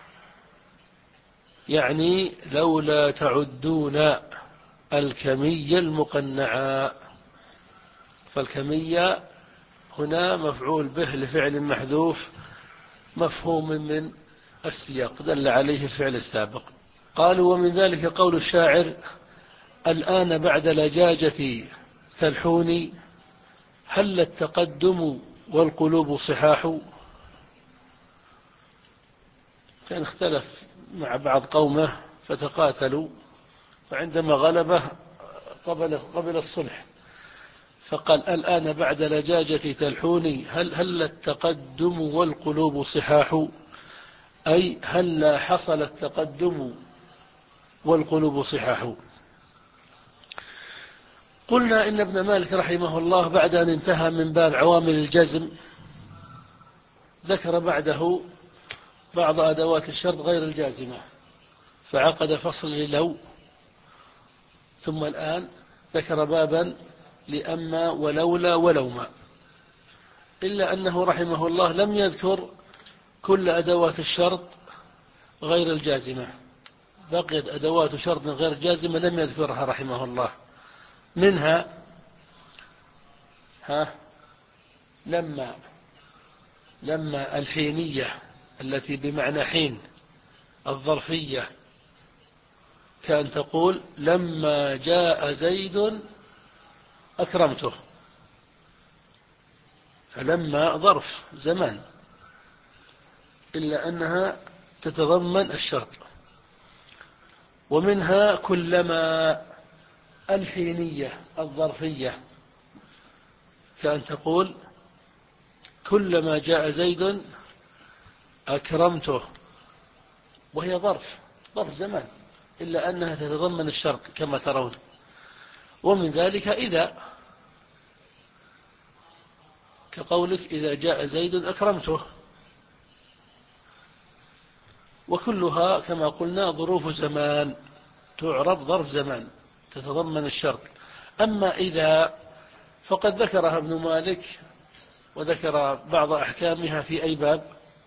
يعني لولا تعدون الكمية المقنعة. فالكمية هنا مفعول به لفعل محذوف مفهوم من السياق دل عليه الفعل السابق. قالوا: ومن ذلك قول الشاعر: الآن بعد لجاجتي تلحوني هل التقدم والقلوب صحاح. كان اختلف مع بعض قومه فتقاتلوا، فعندما غلبه قبل, قبل الصلح، فقال: الآن بعد لجاجتي تلحوني هل, هل التقدم والقلوب صحاح، أي هل حصل التقدم والقلوب صحاح. قلنا إن ابن مالك رحمه الله بعد أن انتهى من باب عوامل الجزم ذكر بعده بعض أدوات الشرط غير الجازمة، فعقد فصل للو، ثم الآن ذكر بابا لأما ولولا ولوما، إلا أنه رحمه الله لم يذكر كل أدوات الشرط غير الجازمة، بقيت أدوات شرط غير جازمة لم يذكرها رحمه الله. منها ها لما لما الحينية التي بمعنى حين الظرفية، كأن تقول لما جاء زيد أكرمته، فلما ظرف زمان إلا أنها تتضمن الشرط. ومنها كلما الحينية الظرفية، كأن تقول كلما جاء زيد أكرمته، وهي ظرف ظرف زمان إلا أنها تتضمن الشرط كما ترون. ومن ذلك إذا، كقولك إذا جاء زيد أكرمته. وكلها كما قلنا ظروف زمان تعرب ظرف زمان تتضمن الشرط. أما إذا فقد ذكرها ابن مالك وذكر بعض أحكامها في أي باب؟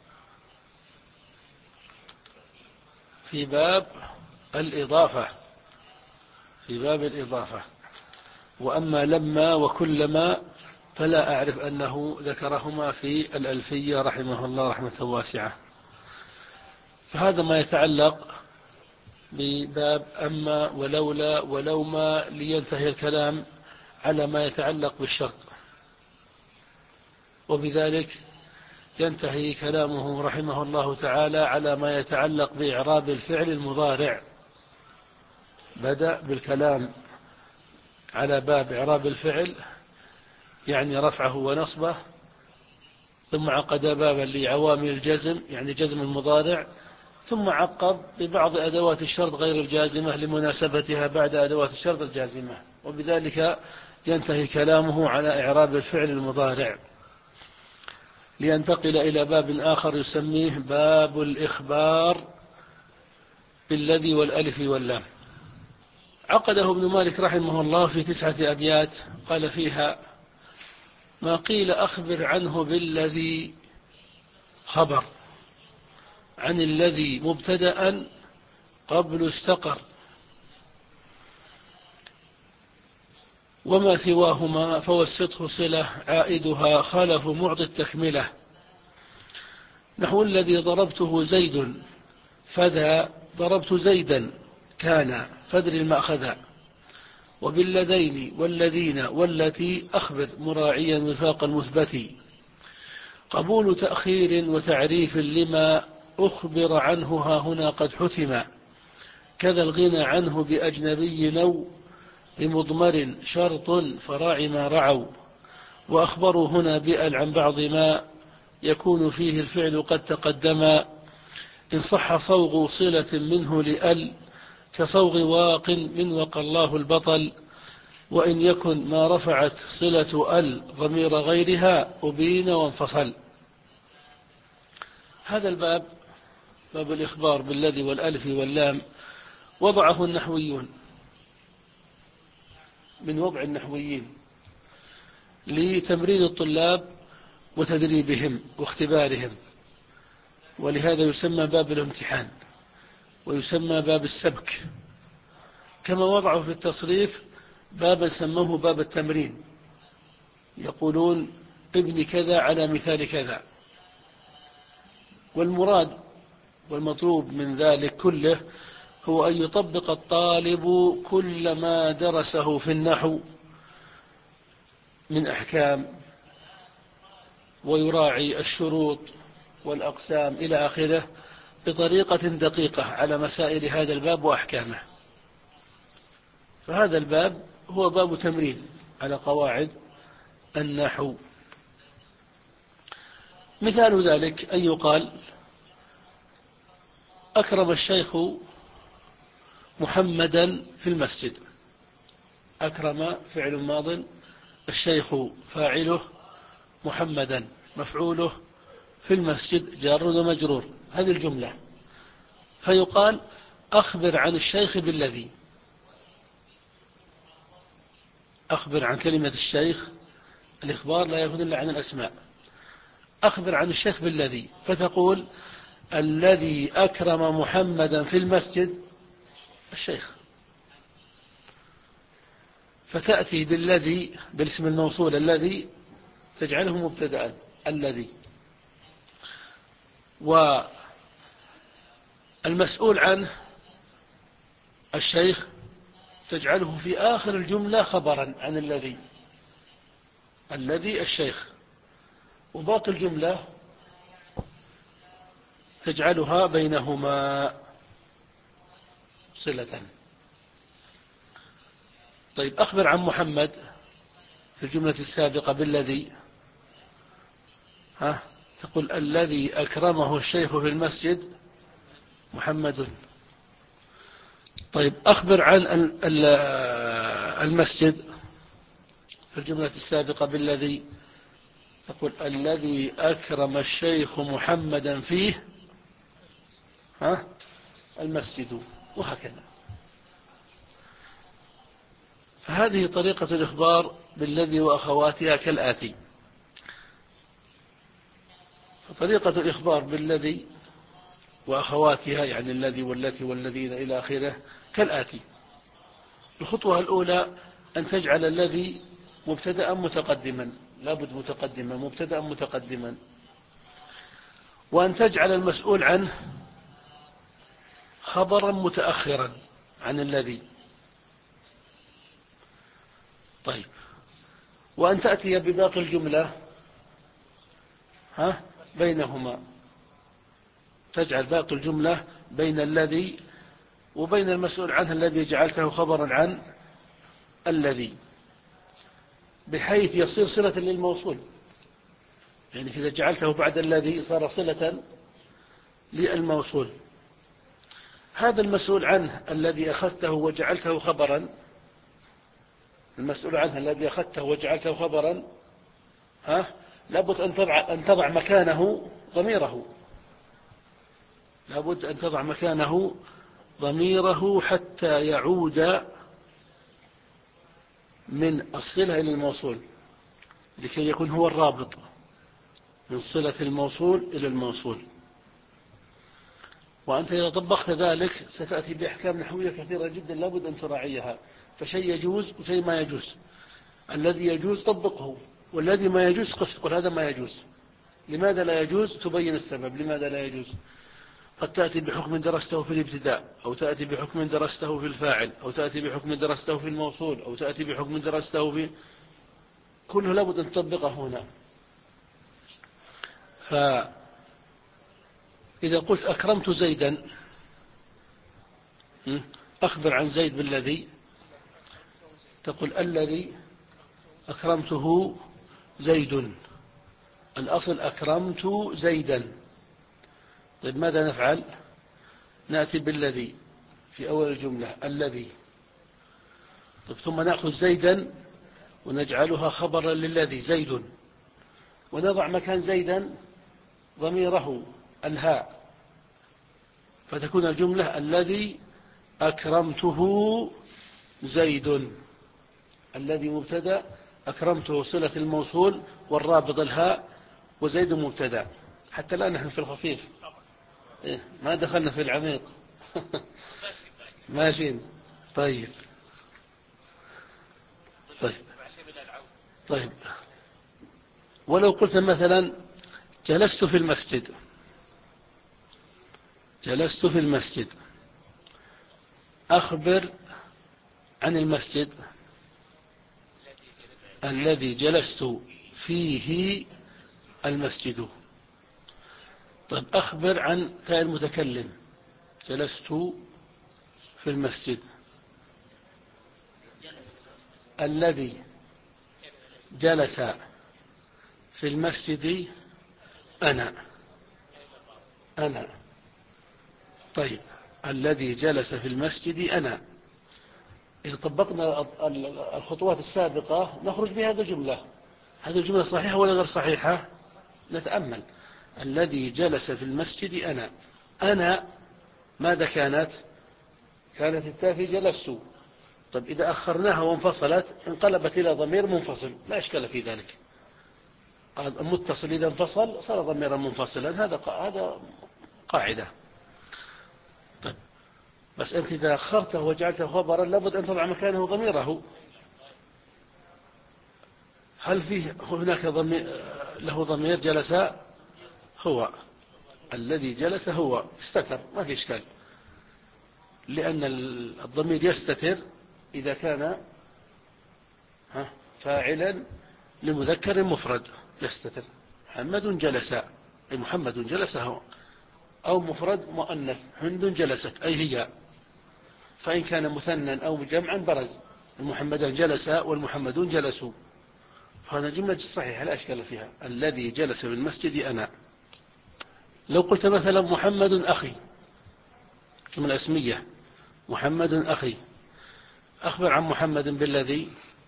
في باب الإضافة، في باب الإضافة. وأما لما وكلما فلا أعرف أنه ذكرهما في الألفية رحمه الله رحمة واسعة. فهذا ما يتعلق بباب أما ولولا ولوما، لينتهي الكلام على ما يتعلق بالشرط. وبذلك ينتهي كلامه رحمه الله تعالى على ما يتعلق بإعراب الفعل المضارع. بدأ بالكلام على باب إعراب الفعل، يعني رفعه ونصبه، ثم عقد بابا لعوامل الجزم، يعني جزم المضارع، ثم عقب ببعض أدوات الشرط غير الجازمة لمناسبتها بعد أدوات الشرط الجازمة. وبذلك ينتهي كلامه على إعراب الفعل المضارع، لينتقل إلى باب آخر يسميه باب الإخبار بالذي والألف واللام. عقده ابن مالك رحمه الله في تسعة أبيات، قال فيها: ما قيل أخبر عنه بالذي خبر عن الذي مبتدأ قبل استقر، وما سواهما فوسطه صلة عائدها خالف معطي التكملة. نحو الذي ضربته زيد فذا ضربت زيدا كان فدر المأخذ، وباللذين والذين والتي أخبر مراعيا وفاق المثبت. قبول تأخير وتعريف لما أخبر عنه ها هنا قد حتم، كذا الغنى عنه بأجنبي نو بمضمر شرط فراع ما رعوا. وأخبروا هنا بأل عن بعض ما يكون فيه الفعل قد تقدما، إن صح صوغ صلة منه لأل كصوغ واق من وقى الله البطل، وإن يكن ما رفعت صلة أل ضمير غيرها أبين وانفصل. هذا الباب باب الإخبار بالذي والألف واللام وضعه النحويون من وضع النحويين لتمرين الطلاب وتدريبهم واختبارهم، ولهذا يسمى باب الامتحان ويسمى باب السبك. كما وضعوا في التصريف بابا سموه باب التمرين، يقولون ابن كذا على مثال كذا. والمراد والمطلوب من ذلك كله هو أن يطبق الطالب كل ما درسه في النحو من أحكام، ويراعي الشروط والأقسام إلى آخره بطريقة دقيقة على مسائل هذا الباب وأحكامه. فهذا الباب هو باب تمرين على قواعد النحو. مثال ذلك أن يقال: أكرم الشيخ محمدا في المسجد. أكرم فعل ماض، الشيخ فاعله، محمدا مفعوله، في المسجد جار ومجرور. هذه الجملة. فيقال: أخبر عن الشيخ بالذي. أخبر عن كلمة الشيخ، الإخبار لا يكون إلا عن الأسماء. أخبر عن الشيخ بالذي، فتقول: الذي أكرم محمدا في المسجد الشيخ. فتأتي بالذي بالاسم الموصول الذي تجعله مبتدأ الذي، والمسؤول عنه الشيخ تجعله في آخر الجملة خبرا عن الذي، الذي الشيخ، وباقي الجملة تجعلها بينهما صلة. طيب أخبر عن محمد في الجملة السابقة بالذي، ها تقول الذي أكرمه الشيخ في المسجد محمد. طيب أخبر عن المسجد في الجملة السابقة بالذي، تقول الذي أكرم الشيخ محمدا فيه ها المسجد، وهكذا. فهذه طريقة الإخبار بالذي وأخواتها كالآتي. فطريقة الإخبار بالذي وأخواتها يعني الذي والتي والذين إلى آخره كالآتي. الخطوة الأولى أن تجعل الذي مبتدأ متقدما، لابد متقدما، مبتدأ متقدما، وأن تجعل المسؤول عنه خبرا متأخرا عن الذي. طيب، وأن تأتي بباقي الجملة ها بينهما، تجعل باقي الجملة بين الذي وبين المسؤول عنه الذي جعلته خبرا عن الذي، بحيث يصير صلة للموصول. يعني إذا جعلته بعد الذي صار صلة للموصول. هذا المسؤول عنه الذي أخذته وجعلته خبرا، المسؤول عنه الذي أخذته وجعلته خبرا ها لابد أن تضع, أن تضع مكانه ضميره، لابد أن تضع مكانه ضميره حتى يعود من الصلة إلى الموصول، لكي يكون هو الرابط من صلة الموصول إلى الموصول. وأنت إذا طبقت ذلك ستأتي بأحكام نحوية كثيرة جدا لابد أن تراعيها. فشيء يجوز وشيء ما يجوز، الذي يجوز طبقه، والذي ما يجوز قف تقول هذا ما يجوز. لماذا لا يجوز؟ تبين السبب لماذا لا يجوز. قد تأتي بحكم درسته في الابتداء، أو تأتي بحكم درسته في الفاعل، أو تأتي بحكم درسته في الموصول، أو تأتي بحكم درسته في كله لابد أن تطبقه هنا. فإذا قلت أكرمت زيدا، أخبر عن زيد بالذي، تقول الذي أكرمته زيد، الأصل أكرمت زيدا. طيب ماذا نفعل؟ نأتي بالذي في أول الجملة الذي، طيب ثم نأخذ زيدا ونجعلها خبرا للذي زيد، ونضع مكان زيدا ضميره الهاء، فتكون الجملة الذي أكرمته زيد. الذي مبتدأ، أكرمته صلة الموصول والرابط الهاء، وزيد مبتدأ. حتى الآن نحن في الخفيف، إيه ما دخلنا في العميق. ماشيين. طيب طيب طيب ولو قلت مثلا جلست في المسجد، جلست في المسجد، أخبر عن المسجد الذي جلست فيه المسجد. طيب أخبر عن تاء المتكلم، جلست في المسجد الذي جلس في المسجد أنا أنا طيب الذي جلس في المسجد أنا. إذا طبقنا الخطوات السابقة نخرج بهذه الجملة. هذه الجملة صحيحة ولا غير صحيحة؟ نتأمل. الذي جلس في المسجد أنا، أنا ماذا كانت؟ كانت التاء في جلست. طيب إذا أخرناها وانفصلت انقلبت إلى ضمير منفصل، لا إشكال في ذلك. المتصل إذا انفصل صار ضميرا منفصلا، هذا هذا قاعدة. طيب بس أنت إذا أخرته وجعلته خبرا لابد أن تضع مكانه ضميره. هل فيه هناك ضمير له ضمير جلس؟ هو الذي جلس هو استتر، ما في إشكال، لأن الضمير يستتر إذا كان فاعلا لمذكر مفرد يستتر. محمد جلس أي محمد جلس هو، أو مفرد مؤنث هند جلست أي هي. فإن كان مثنى أو جمعا برز، المحمدان جلس والمحمدون جلسوا، فهذا جملة صحيحة لا أشكال فيها. الذي جلس بالمسجد أنا. لو قلت مثلا محمد أخي، جملة اسمية، محمد أخي، أخبر عن محمد بالذي.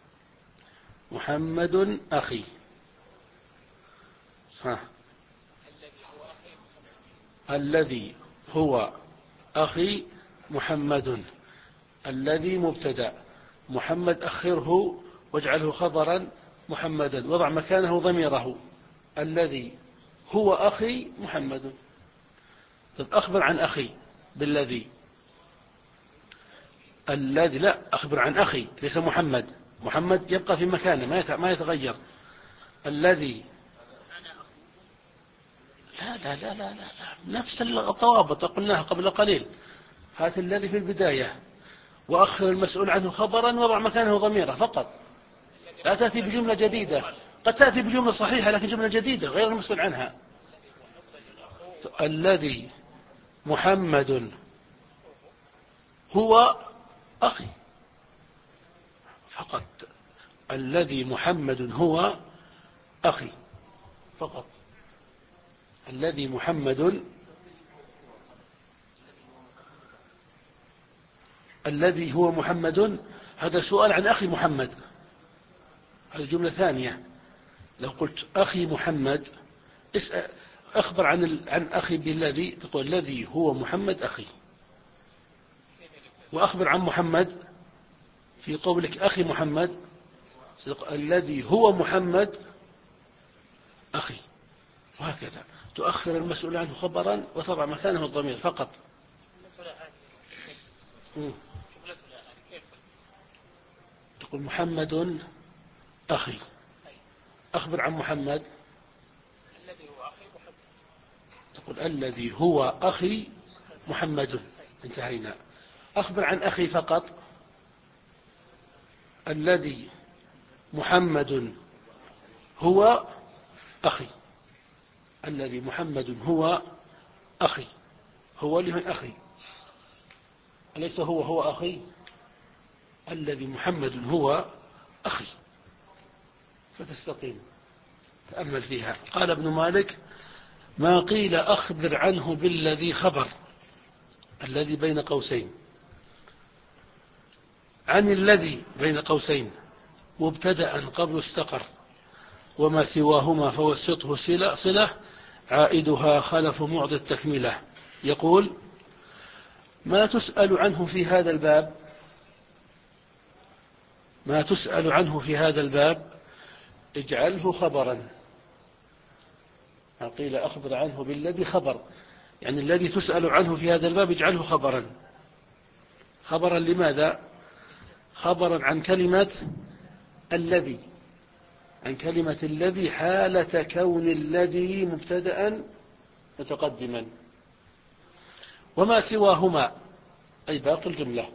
محمد أخي. ها. الذي هو أخي محمد. الذي مبتدأ، محمد أخره واجعله خبرا محمدا، وضع مكانه ضميره. الذي هو أخي محمد. طيب أخبر عن أخي بالذي. الذي لا، أخبر عن أخي ليس محمد. محمد يبقى في مكانه ما يتغير. الذي لا لا لا لا لا نفس الضوابط قلناها قبل قليل. هات الذي في البداية وأخر المسؤول عنه خبرا وضع مكانه ضميره فقط. لا تأتي بجملة جديدة، قد تأتي بجملة صحيحة لكن جملة جديدة غير المسؤول عنها. الذي محمد هو أخي فقط. الذي محمد هو أخي فقط. الذي محمد الذي هو محمد، هذا سؤال عن أخي محمد، هذه جملة ثانية. لو قلت أخي محمد اسأل أخبر عن عن أخي بالذي، تقول الذي هو محمد أخي. وأخبر عن محمد في قولك أخي محمد، الذي هو محمد أخي، وهكذا تؤخر المسؤول عنه خبرا وتضع مكانه الضمير فقط. تقول محمد أخي، أخبر عن محمد، تقول الذي هو أخي محمد، انتهينا. أخبر عن أخي فقط، الذي محمد هو أخي. الذي محمد هو أخي، هو له أخي أليس هو هو أخي. الذي محمد هو أخي، فتستقيم. تأمل فيها. قال ابن مالك: ما قيل أخبر عنه بالذي خبر، الذي بين قوسين، عن الذي بين قوسين مبتدأ قبل استقر، وما سواهما فوسطه صلة, صلة عائدها خلف معض التكملة. يقول: ما تسأل عنه في هذا الباب، ما تسأل عنه في هذا الباب اجعله خبرا. ما قيل أخبر عنه بالذي خبر، يعني الذي تسأل عنه في هذا الباب اجعله خبرا. خبرا لماذا؟ خبرا عن كلمة الذي، عن كلمة الذي حالة كون الذي مبتدأ متقدما. وما سواهما أي باقي الجملة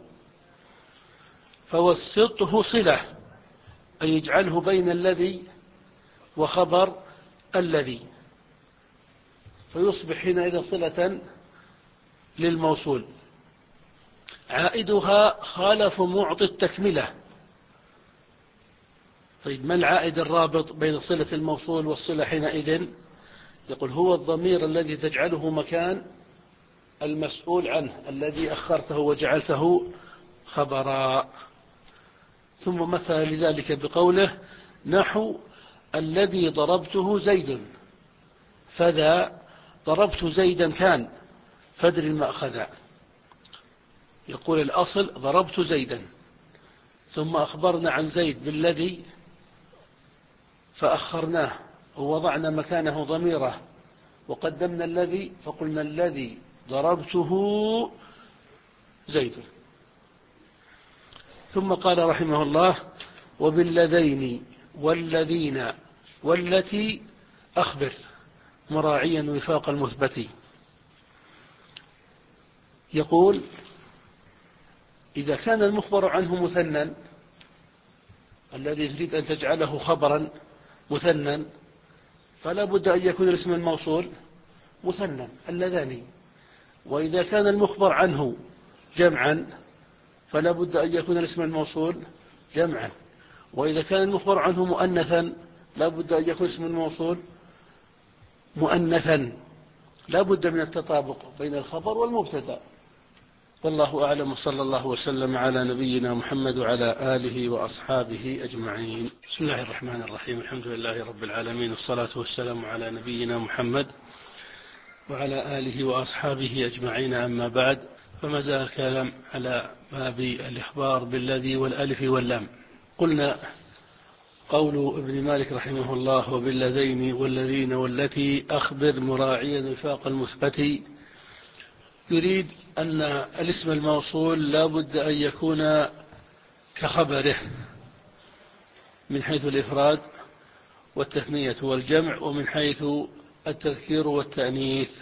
فوسطه صلة، أي اجعله بين الذي وخبر الذي، فيصبح حينئذ صلة للموصول. عائدها خالف معطي التكملة. طيب ما العائد الرابط بين صلة الموصول والصلة حينئذ؟ يقول: هو الضمير الذي تجعله مكان المسؤول عنه الذي أخرته وجعلته خبرا. ثم مثل لذلك بقوله: نحو الذي ضربته زيد، فذا ضربت زيدا كان فدر المأخذ. يقول الأصل ضربت زيدا، ثم أخبرنا عن زيد بالذي فأخرناه ووضعنا مكانه ضميره وقدمنا الذي، فقلنا الذي ضربته زيد. ثم قال رحمه الله: وباللذين والذين والتي أخبر مراعيا وفاق المثبت. يقول إذا كان المخبر عنه مثنى، الذي تريد أن تجعله خبرا مثنى، فلا بد أن يكون الاسم الموصول مثنى اللذان. وإذا كان المخبر عنه جمعا فلا بد أن يكون الاسم الموصول جمعا. وإذا كان المخبر عنه مؤنثا لا بد أن يكون اسم الموصول مؤنثا. لا بد من التطابق بين الخبر والمبتدا. والله أعلم، صلى الله وسلم على نبينا محمد وعلى آله وأصحابه أجمعين. بسم الله الرحمن الرحيم، الحمد لله رب العالمين، والصلاة والسلام على نبينا محمد وعلى آله وأصحابه أجمعين. أما بعد، فما زال الكلام على باب الإخبار بالذي والألف واللام. قلنا قول ابن مالك رحمه الله وبالذين والذين والتي أخبر مراعيا وفاق المثبت، يريد أن الاسم الموصول لا بد أن يكون كخبره من حيث الإفراد والتثنية والجمع، ومن حيث التذكير والتأنيث.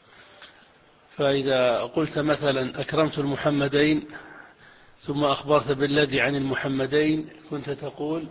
فإذا قلت مثلا أكرمت المحمدين ثم أخبرت بالذي عن المحمدين كنت تقول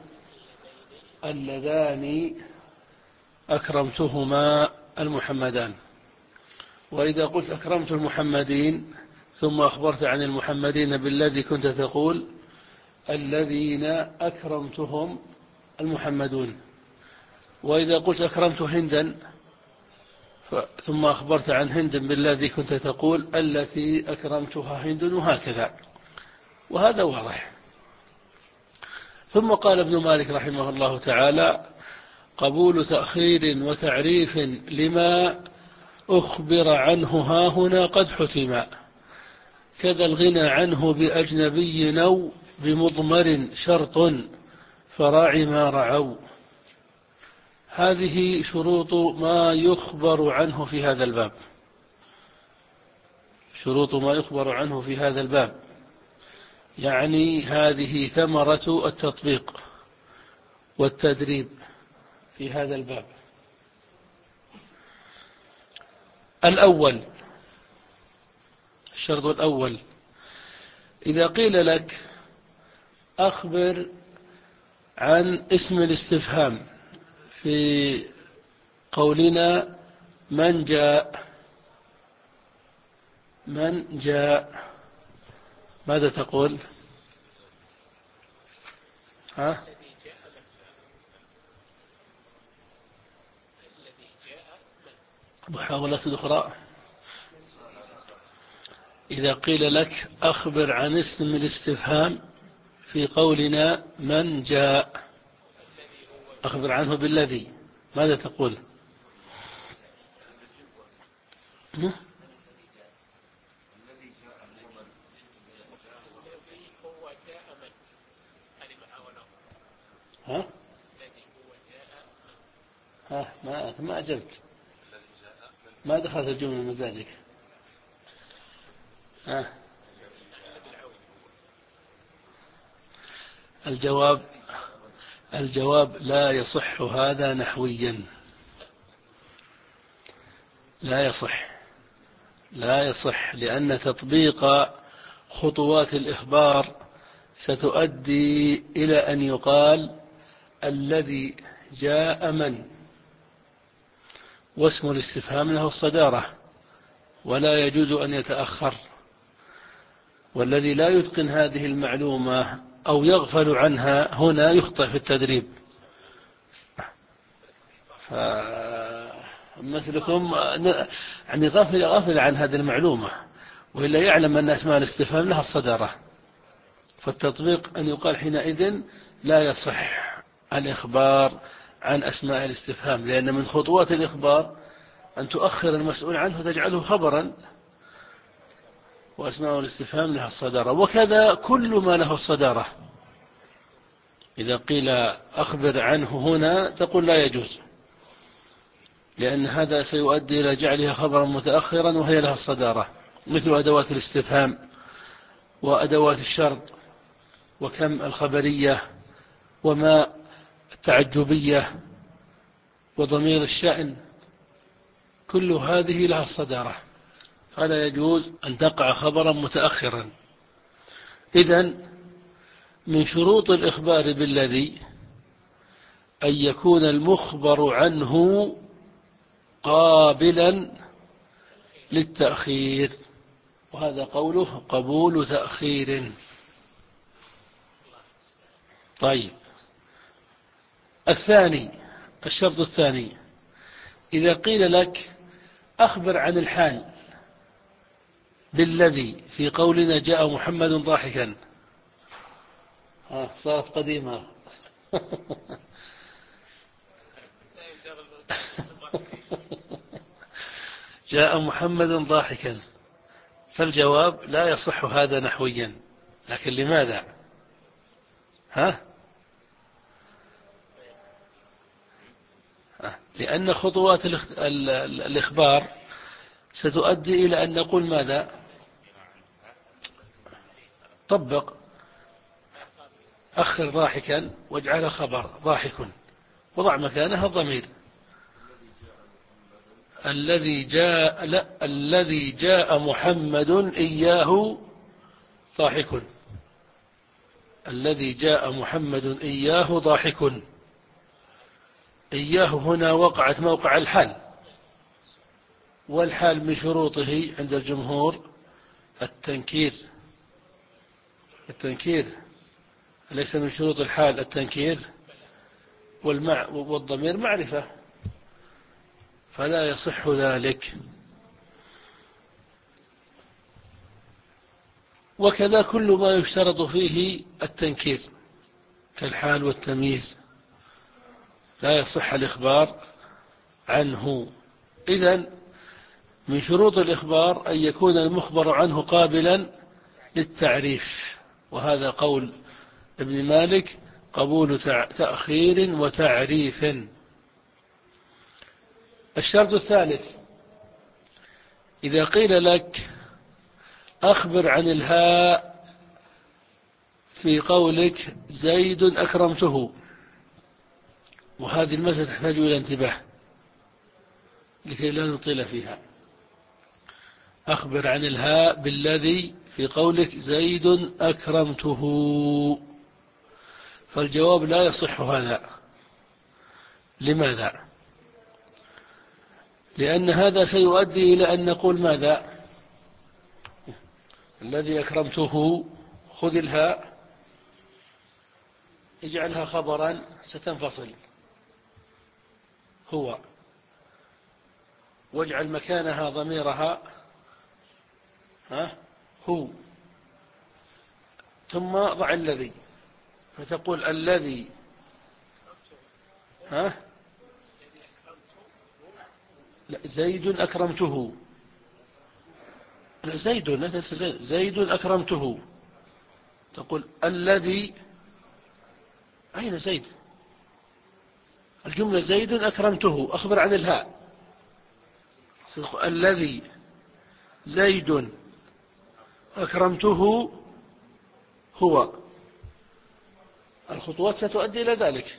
اللذان أكرمتهما المحمدان. وإذا قلت أكرمت المحمدين ثم أخبرت عن المحمدين بالذي كنت تقول الذين أكرمتهم المحمدون. وإذا قلت أكرمت هندا ثم أخبرت عن هند بالذي كنت تقول التي أكرمتها هند، وهكذا. وهذا واضح. ثم قال ابن مالك رحمه الله تعالى: قبول تأخير وتعريف لما أخبر عنه هاهنا قد حتم، كذا الغنى عنه بأجنبي أو بمضمر شرط فراع ما رعوا. هذه شروط ما يخبر عنه في هذا الباب. شروط ما يخبر عنه في هذا الباب، يعني هذه ثمرة التطبيق والتدريب في هذا الباب. الأول، الشرط الأول: إذا قيل لك أخبر عن اسم الاستفهام في قولنا من جاء، من جاء، ماذا تقول؟ ها؟ محاولة أخرى. إذا قيل لك أخبر عن اسم الاستفهام في قولنا من جاء، أخبر عنه بالذي، ماذا تقول؟ ها؟ ها؟ ما ما أجبت، ما دخلت الجملة من مزاجك. ها؟ الجواب الجواب لا يصح هذا نحويا، لا يصح، لا يصح، لأن تطبيق خطوات الإخبار ستؤدي إلى أن يقال الذي جاء من، واسم الاستفهام له الصدارة ولا يجوز أن يتأخر. والذي لا يتقن هذه المعلومة أو يغفل عنها هنا يخطئ في التدريب. فمثلكم يعني غافل غافل عن هذه المعلومة، وإلا يعلم أن أسماء الاستفهام لها الصدارة. فالتطبيق أن يقال حينئذ لا يصح الإخبار عن أسماء الاستفهام، لأن من خطوات الإخبار أن تؤخر المسؤول عنه وتجعله خبرا، وأسماء الاستفهام لها الصدارة. وكذا كل ما له الصدارة، إذا قيل أخبر عنه هنا تقول لا يجوز، لأن هذا سيؤدي إلى جعلها خبرا متأخرا وهي لها الصدارة، مثل أدوات الاستفهام وأدوات الشرط وكم الخبرية وما التعجبية وضمير الشأن، كل هذه لها الصدارة، فلا يجوز أن تقع خبرا متأخرا. إذن من شروط الإخبار بالذي أن يكون المخبر عنه قابلا للتأخير، وهذا قوله قبول تأخير. طيب، الثاني، الشرط الثاني، إذا قيل لك أخبر عن الحال بالذي في قولنا جاء محمد ضاحكا، ها صارت قديمة جاء محمد ضاحكا، فالجواب لا يصح هذا نحويا، لكن لماذا؟ ها؟ لأن خطوات الإخبار ستؤدي إلى أن نقول ماذا؟ طبق، أخر ضاحكا واجعل خبر ضاحك وضع مكانها الضمير. الذي جاء لا الذي جاء محمد إياه ضاحك، الذي جاء محمد إياه ضاحك. إياه هنا وقعت موقع الحال، والحال من شروطه عند الجمهور التنكير. التنكير ليس من شروط الحال التنكير، والمع والضمير معرفة، فلا يصح ذلك. وكذا كل ما يشترط فيه التنكير كالحال والتمييز لا يصح الإخبار عنه. إذن من شروط الإخبار أن يكون المخبر عنه قابلا للتعريف، وهذا قول ابن مالك قبول تأخير وتعريف. الشرط الثالث، إذا قيل لك أخبر عن الهاء في قولك زيد أكرمته، وهذه المسألة تحتاج إلى انتباه لكي لا نطيل فيها. أخبر عن الهاء بالذي في قولك زيد أكرمته، فالجواب لا يصح هذا. لماذا؟ لأن هذا سيؤدي إلى أن نقول ماذا؟ الذي أكرمته، خذ الهاء اجعلها خبرا ستنفصل هو، واجعل مكانها ضميرها ها هو، ثم ضع الذي، فتقول الذي ها لا زيد أكرمته، لا زيد لا تنسى زيد, زيد أكرمته، تقول الذي، أين زيد؟ الجملة زيد أكرمته، أخبر عن الهاء، الذي زيد أكرمته هو. الخطوات ستؤدي إلى ذلك،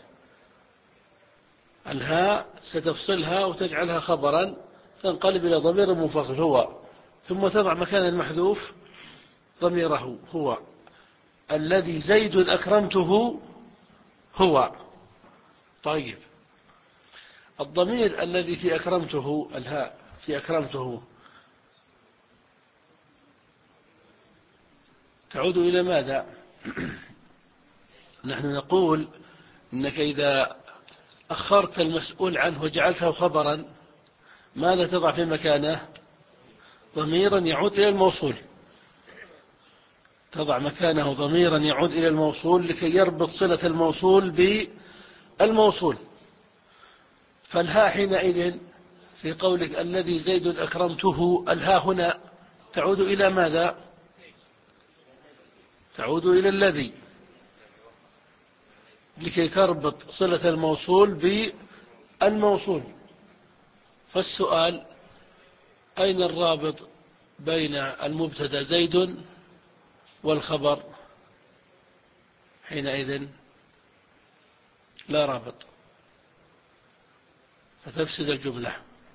الهاء ستفصلها وتجعلها خبرا، تنقلب إلى ضمير منفصل هو، ثم تضع مكان المحذوف ضميره هو. الذي زيد أكرمته هو. طيب، الضمير الذي في أكرمته، الهاء في أكرمته، تعود إلى ماذا؟ نحن نقول إنك إذا أخرت المسؤول عنه وجعلته خبرا، ماذا تضع في مكانه؟ ضميرا يعود إلى الموصول، تضع مكانه ضميرا يعود إلى الموصول لكي يربط صلة الموصول بالموصول. فالهاء حينئذ في قولك الذي زيد أكرمته، الهاء هنا تعود إلى ماذا؟ تعود إلى الذي، لكي تربط صلة الموصول بالموصول. فالسؤال أين الرابط بين المبتدا زيد والخبر حينئذ؟ لا رابط، فتفسد الجملة.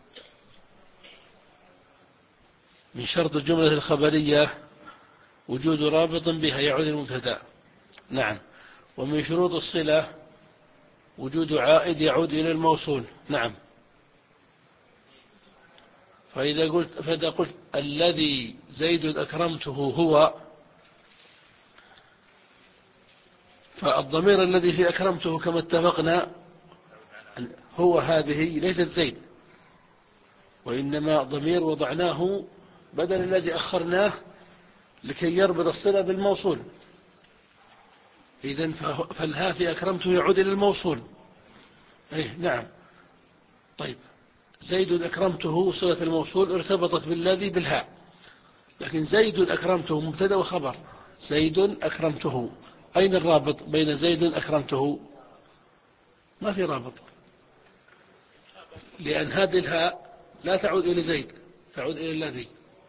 من شرط الجملة الخبرية وجود رابط بها يعود المبتدأ. نعم. ومن شروط الصلة وجود عائد يعود إلى الموصول. نعم. فإذا قلت, فإذا قلت الذي زيد أكرمته هو، فالضمير الذي في أكرمته كما اتفقنا هو هذه ليست زيد، وإنما ضمير وضعناه بدل الذي أخرناه لكي يربط الصلة بالموصول. إذن فالها في أكرمته يعود إلى الموصول. إيه نعم. طيب زيد أكرمته صلة الموصول ارتبطت بالذي بالهاء، لكن زيد أكرمته مبتدأ وخبر. زيد أكرمته، أين الرابط بين زيد أكرمته؟ ما في رابط، لأن هذه الهاء لا تعود إلى زيد، تعود إلى الذي،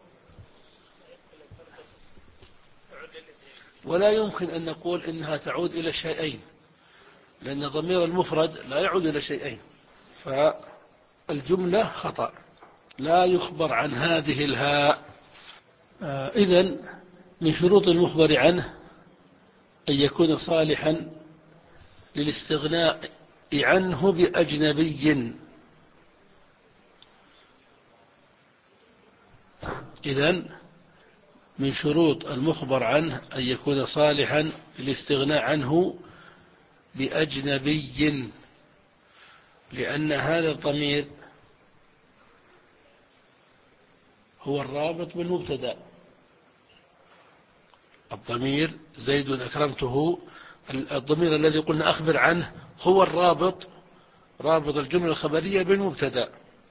ولا يمكن أن نقول إنها تعود إلى الشيئين، لأن ضمير المفرد لا يعود إلى شيئين. فالجملة خطأ، لا يخبر عن هذه الهاء. آه إذن من شروط المخبر عنه أن يكون صالحا للاستغناء عنه بأجنبي. إذن من شروط المخبر عنه أن يكون صالحا للاستغناء عنه بأجنبي، لأن هذا الضمير هو الرابط بالمبتدأ. الضمير زيد أكرمته، الضمير الذي قلنا أخبر عنه هو الرابط، رابط الجملة الخبرية بالمبتدأ.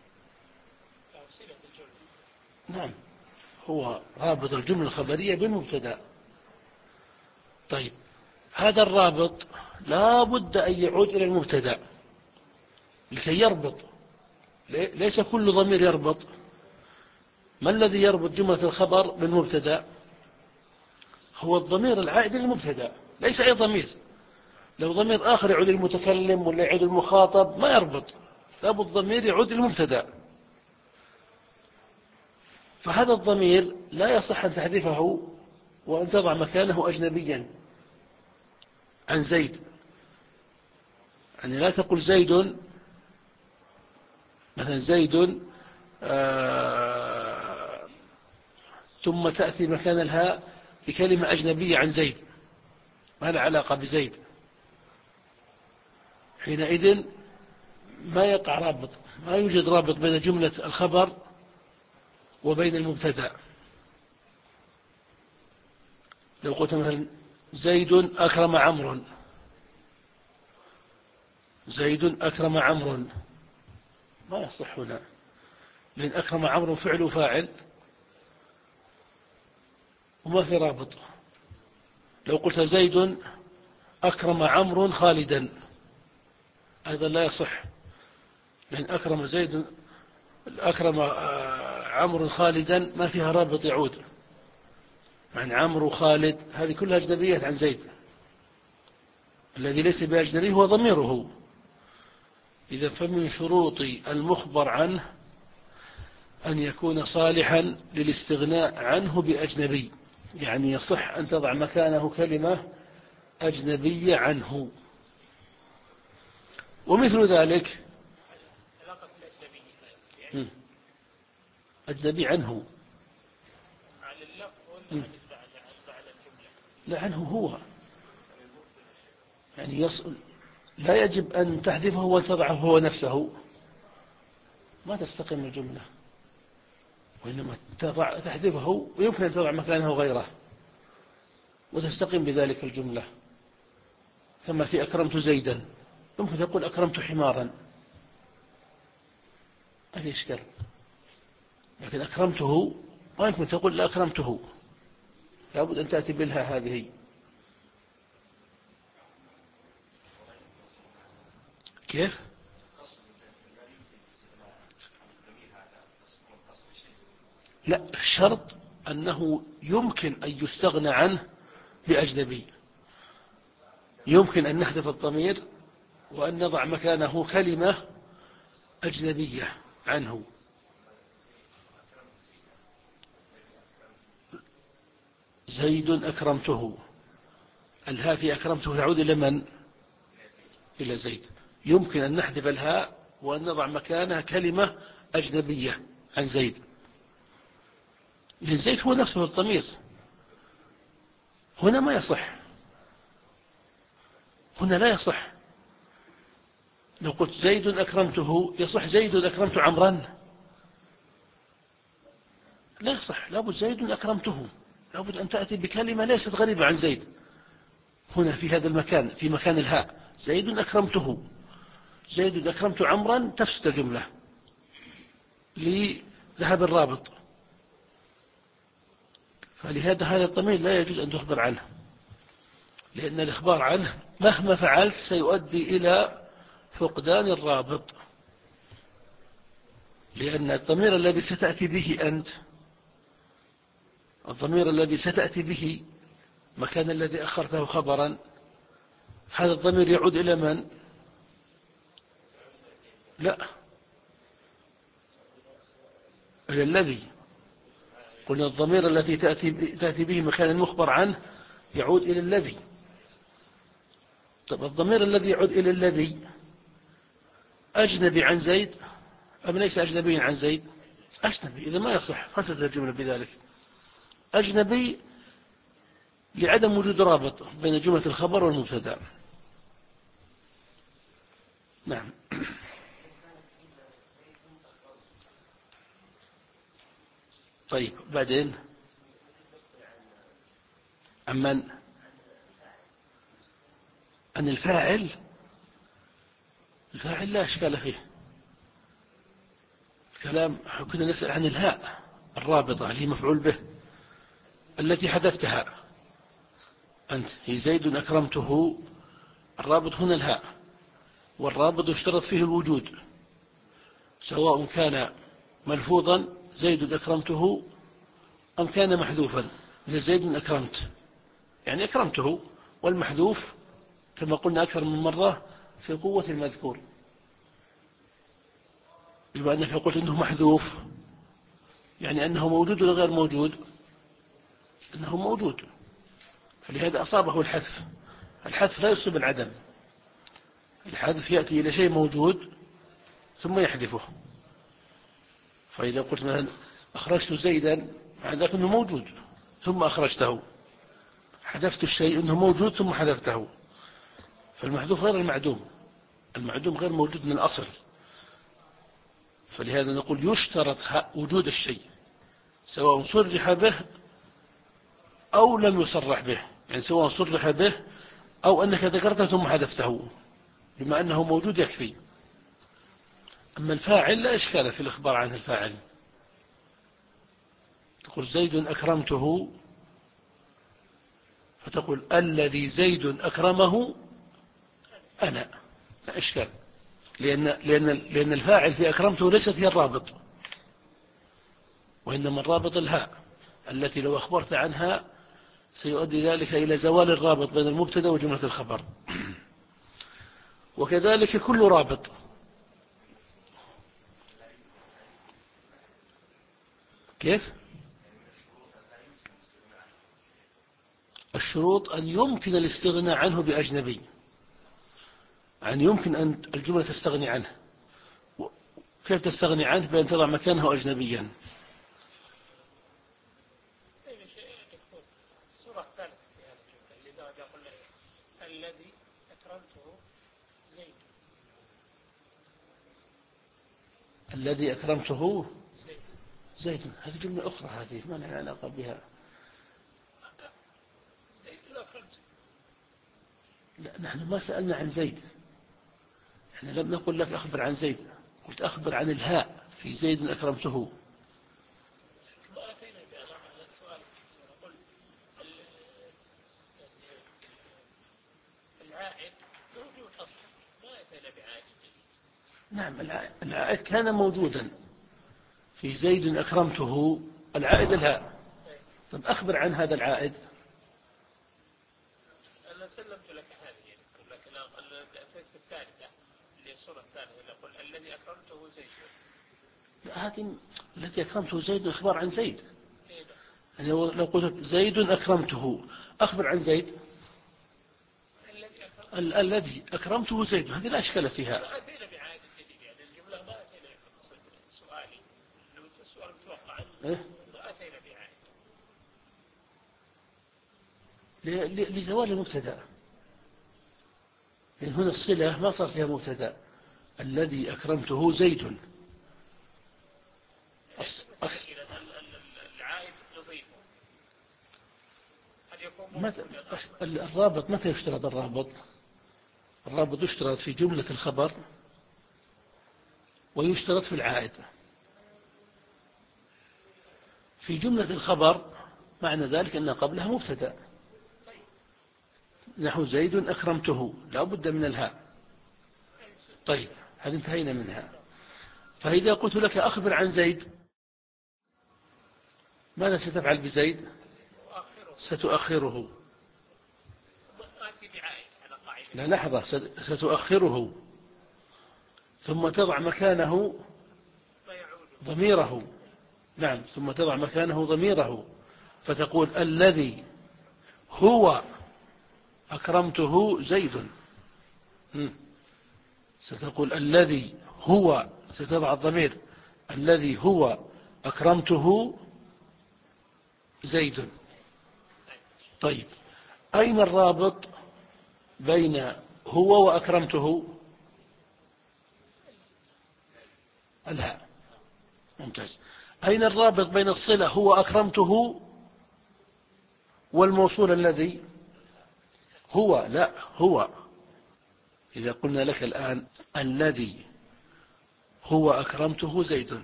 نعم، هو رابط الجملة الخبرية بالمبتدأ. طيب هذا الرابط لا بد أن يعود إلى المبتدأ لكي يربط. ليس كل ضمير يربط. ما الذي يربط جملة الخبر بالمبتدأ؟ هو الضمير العائد للمبتدأ، ليس أي ضمير. لو ضمير آخر يعود المتكلم ولا يعود المخاطب ما يربط، لابد الضمير يعود للمبتدأ. فهذا الضمير لا يصح أن تحذفه وأن تضع مكانه أجنبيا عن زيد. يعني لا تقول زيد مثلا زيد آه ثم تأتي مكان الهاء بكلمة أجنبية عن زيد ما له علاقة بزيد. حينئذ ما يقع رابط، ما يوجد رابط بين جملة الخبر وبين المبتدأ. لو قلت مثلا زيد أكرم عمرو، زيد أكرم عمرو ما يصح هنا، لأن أكرم عمرو فعل وفاعل وما في رابط. لو قلت زيد أكرم عمرو خالدا أيضا لا يصح، لأن أكرم زيد أكرم عمرو خالدا ما فيها رابط يعود عن عمرو خالد، هذه كلها أجنبيات عن زيد. الذي ليس بأجنبي هو ضميره. إذا فمن شروط المخبر عنه أن يكون صالحا للاستغناء عنه بأجنبي، يعني يصح أن تضع مكانه كلمة أجنبية عنه. ومثل ذلك أجنبي عنه، لا عنه هو، يعني يصل لا يجب أن تحذفه وتضعه هو نفسه، ما تستقيم الجملة، وإنما تضع تحذفه ويمكن أن تضع مكانه غيره وتستقيم بذلك الجملة. كما في أكرمت زيدا يمكن تقول أكرمت حمارا ما في إشكال، لكن أكرمته ما يمكن تقول لا أكرمته، لابد أن تأتي بالها هذه. كيف؟ لا، الشرط أنه يمكن أن يستغنى عنه بأجنبي. يمكن أن نحذف الضمير وأن نضع مكانه كلمة أجنبية عنه. زيد أكرمته، الهاء في أكرمته تعود إلى من؟ إلى زيد. يمكن أن نحذف الهاء وأن نضع مكانها كلمة أجنبية عن زيد، لأن زيد هو نفسه الضمير. هنا ما يصح، هنا لا يصح. لو قلت زيد أكرمته يصح زيد أكرمت عمرا؟ لا يصح، لابد زيد أكرمته، لابد أن تأتي بكلمة ليست غريبة عن زيد. هنا في هذا المكان، في مكان الهاء، زيد أكرمته، زيد أكرمت عمرا، تفسد الجملة لذهب الرابط. فلهذا هذا الضمير لا يجوز أن تخبر عنه، لأن الإخبار عنه مهما فعلت سيؤدي إلى فقدان الرابط. لأن الضمير الذي ستأتي به أنت، الضمير الذي ستأتي به مكان الذي أخرته خبرا، هذا الضمير يعود إلى من؟ لا، إلى الذي. قلنا الضمير الذي تأتي, تأتي به مكان المخبر عنه يعود إلى الذي. طب الضمير الذي يعود إلى الذي أجنبي عن زيد أم ليس أجنبيا عن زيد؟ أجنبي، إذا ما يصح، فسدت الجملة بذلك. أجنبي لعدم وجود رابط بين جملة الخبر والمبتدا. نعم. طيب بعدين عمن عن الفاعل، الفاعل لا إشكال فيه. الكلام كنا نسأل عن الهاء الرابطة اللي هي مفعول به التي حذفتها أنت، هي زيد أكرمته، الرابط هنا الهاء، والرابط يشترط فيه الوجود، سواء كان ملفوظا زيد أكرمته أم كان محذوفا، مثل زيد أكرمت يعني أكرمته، والمحذوف كما قلنا أكثر من مرة في قوة المذكور. بما أنك قلت أنه محذوف يعني أنه موجود ولا غير موجود؟ أنه موجود، فلهذا أصابه الحذف. الحذف لا يصيب العدم، الحذف يأتي إلى شيء موجود ثم يحذفه. فإذا قلت مثلا أخرجت زيدا مع ذلك أنه موجود ثم أخرجته، حذفت الشيء أنه موجود ثم حذفته. فالمحذوف غير المعدوم، المعدوم غير موجود من الأصل. فلهذا نقول يشترط وجود الشيء سواء صرح به أو لم يصرح به، يعني سواء صرح به أو أنك ذكرته ثم حذفته، بما أنه موجود يكفي. أما الفاعل لا إشكال في الإخبار عن الفاعل. تقول زيد أكرمته، فتقول الذي زيد أكرمه أنا، لا إشكال، لأن, لأن, لأن الفاعل في أكرمته ليست هي الرابط، وإنما الرابط الهاء التي لو أخبرت عنها سيؤدي ذلك إلى زوال الرابط بين المبتدا وجملة الخبر. وكذلك كل رابط. كيف؟ الشروط أن يمكن الاستغناء عنه بأجنبي، أن يمكن أن الجملة تستغني عنه. كيف تستغني عنه؟ بأن تضع مكانه أجنبيا. الصورة الثالثة في هذه الجملة اللي يقول الذي أكرمته زيد، الذي أكرمته زيد, زيد. هذه جملة أخرى، هذه ما لها علاقة بها. زيد أكرمته. لا، نحن ما سألنا عن زيد، احنا لم نقل لك أخبر عن زيد، قلت أخبر عن الهاء في زيد أكرمته. ما أتينا بأنا على السؤال، نقول العائد موجود أصلا، ما أتينا بعائد. نعم، العائد كان موجودا في زيد أكرمته، العائد الهاء. طب أخبر عن هذا العائد. أنا سلمت لك هذه، لكن أتيت بالثالثة اللي الصورة الثالثة يقول الذي أكرمته زيد. هذه الذي أكرمته زيد إخبار عن زيد. يعني لو قلت زيد أكرمته أخبر عن زيد. ال الذي أكرمته زيد هذه لا أشكال فيها. أتينا بعائد جديد يعني الجملة ما أتينا بقصد سؤالي لو السؤال متوقع إيه؟ ما أتينا بعائد لزوال المبتدأ. لأن هنا الصلة ما صار فيها مبتدأ. الذي أكرمته زيد أص أص العائد نضيفه قد يكون متى الرابط متى يشترط الرابط؟ الرابط يشترط في جملة الخبر ويشترط في العائد. في جملة الخبر معنى ذلك أن قبلها مبتدأ نحو زيد أكرمته لا بد من الهاء. طيب هذا انتهينا منها. فإذا قلت لك أخبر عن زيد ماذا ستفعل بزيد؟ ستؤخره. لا لحظة ستؤخره ثم تضع مكانه ضميره. نعم ثم تضع مكانه ضميره فتقول الذي هو أكرمته زيد. ستقول الذي هو ستضع الضمير الذي هو أكرمته زيد. طيب أين الرابط بين هو وأكرمته؟ الهاء. ممتاز. أين الرابط بين الصلة هو أكرمته والموصول الذي هو؟ لا هو. إذا قلنا لك الآن الذي هو أكرمته زيد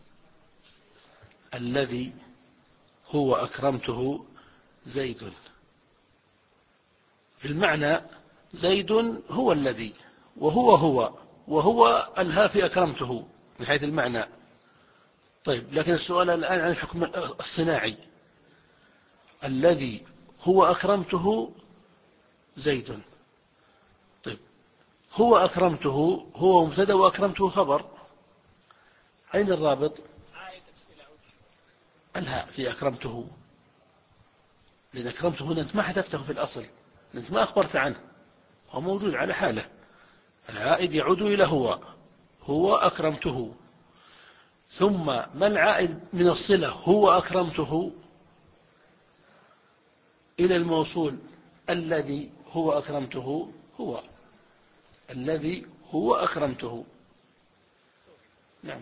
الذي هو أكرمته زيد في المعنى زيد هو الذي وهو هو وهو الها في أكرمته من حيث المعنى. طيب لكن السؤال الآن عن الحكم الصناعي. الذي هو أكرمته زيد. طيب هو أكرمته هو مبتدأ وأكرمته خبر. أين الرابط؟ الهاء في أكرمته. لأن أكرمته هنا أنت ما حذفته في الأصل أنت ما أخبرت عنه هو موجود على حاله. العائد يعود إلى هو هو أكرمته. ثم ما العائد من الصلة هو أكرمته إلى الموصول الذي هو أكرمته هو الذي هو أكرمته. نعم.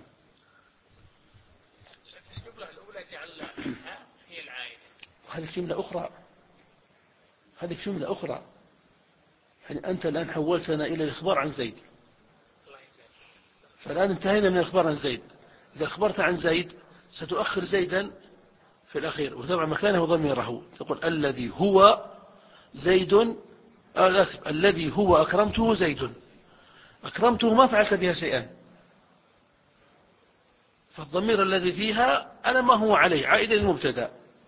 الجملة الأولى جعلها هي العائد. هذه جملة أخرى هذه جملة أخرى. يعني أنت الآن حولتنا إلى الإخبار عن زيد. فالآن انتهينا من الإخبار عن زيد. إذا أخبرت عن زيد ستؤخر زيدا في الأخير وتضع مكانه ضميره تقول الذي هو زيد أسف الذي هو أكرمته زيد. أكرمته ما فعلت بها شيئا فالضمير الذي فيها أنا ما هو عليه عائد للمبتدا